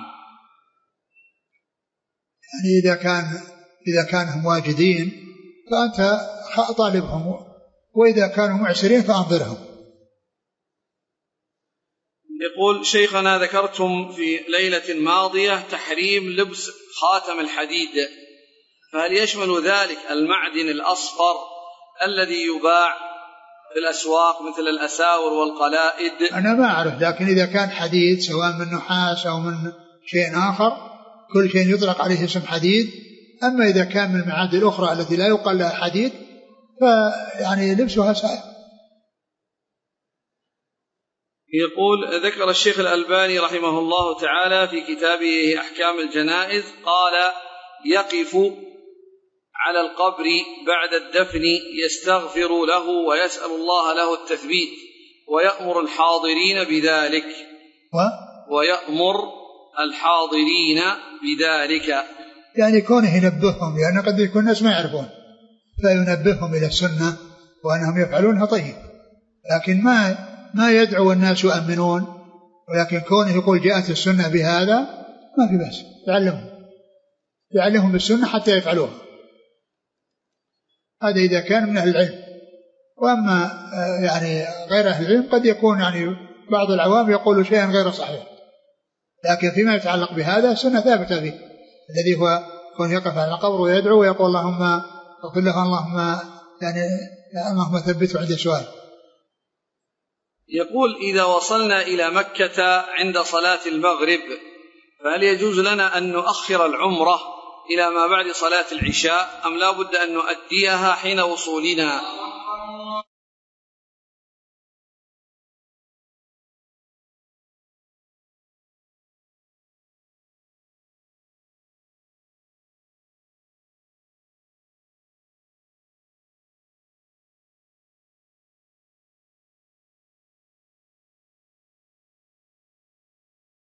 Speaker 2: يعني إذا كان إذا كانهم واجدين فأنت طالبهم، وإذا كانوا معسرين فأنظرهم.
Speaker 1: يقول شيخنا: ذكرتم في ليلة ماضية تحريم لبس خاتم الحديد، فهل يشمل ذلك المعدن الأصفر الذي يباع في الأسواق مثل الأساور والقلائد؟
Speaker 2: أنا ما أعرف، لكن إذا كان حديد سواء من نحاس أو من شيء آخر كل شيء يطلق عليه اسم حديد. أما إذا كان من المعادن الأخرى التي لا يقال لها حديد فيعني لبسها سائغ.
Speaker 1: يقول: ذكر الشيخ الألباني رحمه الله تعالى في كتابه أحكام الجنائز قال: يقف على القبر بعد الدفن يستغفر له ويسأل الله له التثبيت ويأمر الحاضرين بذلك
Speaker 2: و؟
Speaker 1: ويأمر الحاضرين بذلك،
Speaker 2: يعني كونه ينبههم، لأن قد يكون الناس ما يعرفون فينبههم إلى السنة وأنهم يفعلونها طيب، لكن ما ما يدعو الناس يؤمنون، ولكن كونه يقول جاءت السنة بهذا ما في بأس، يعلمهم يعلمهم بالسنة حتى يفعلوها. هذا إذا كان من أهل العلم. وأما يعني غير أهل العلم قد يكون يعني بعض العوام يقول شيئا غير صحيح، لكن فيما يتعلق بهذا السنة ثابتة به، الذي هو كون يقف على القبر ويدعو ويقول اللهم اغفر له، اللهم يعني اللهم ثبته عند سؤال.
Speaker 1: يقول: إذا وصلنا إلى مكة عند صلاة المغرب فهل يجوز لنا أن نؤخر العمرة إلى ما بعد صلاة العشاء أم لا بد أن نؤديها حين وصولنا؟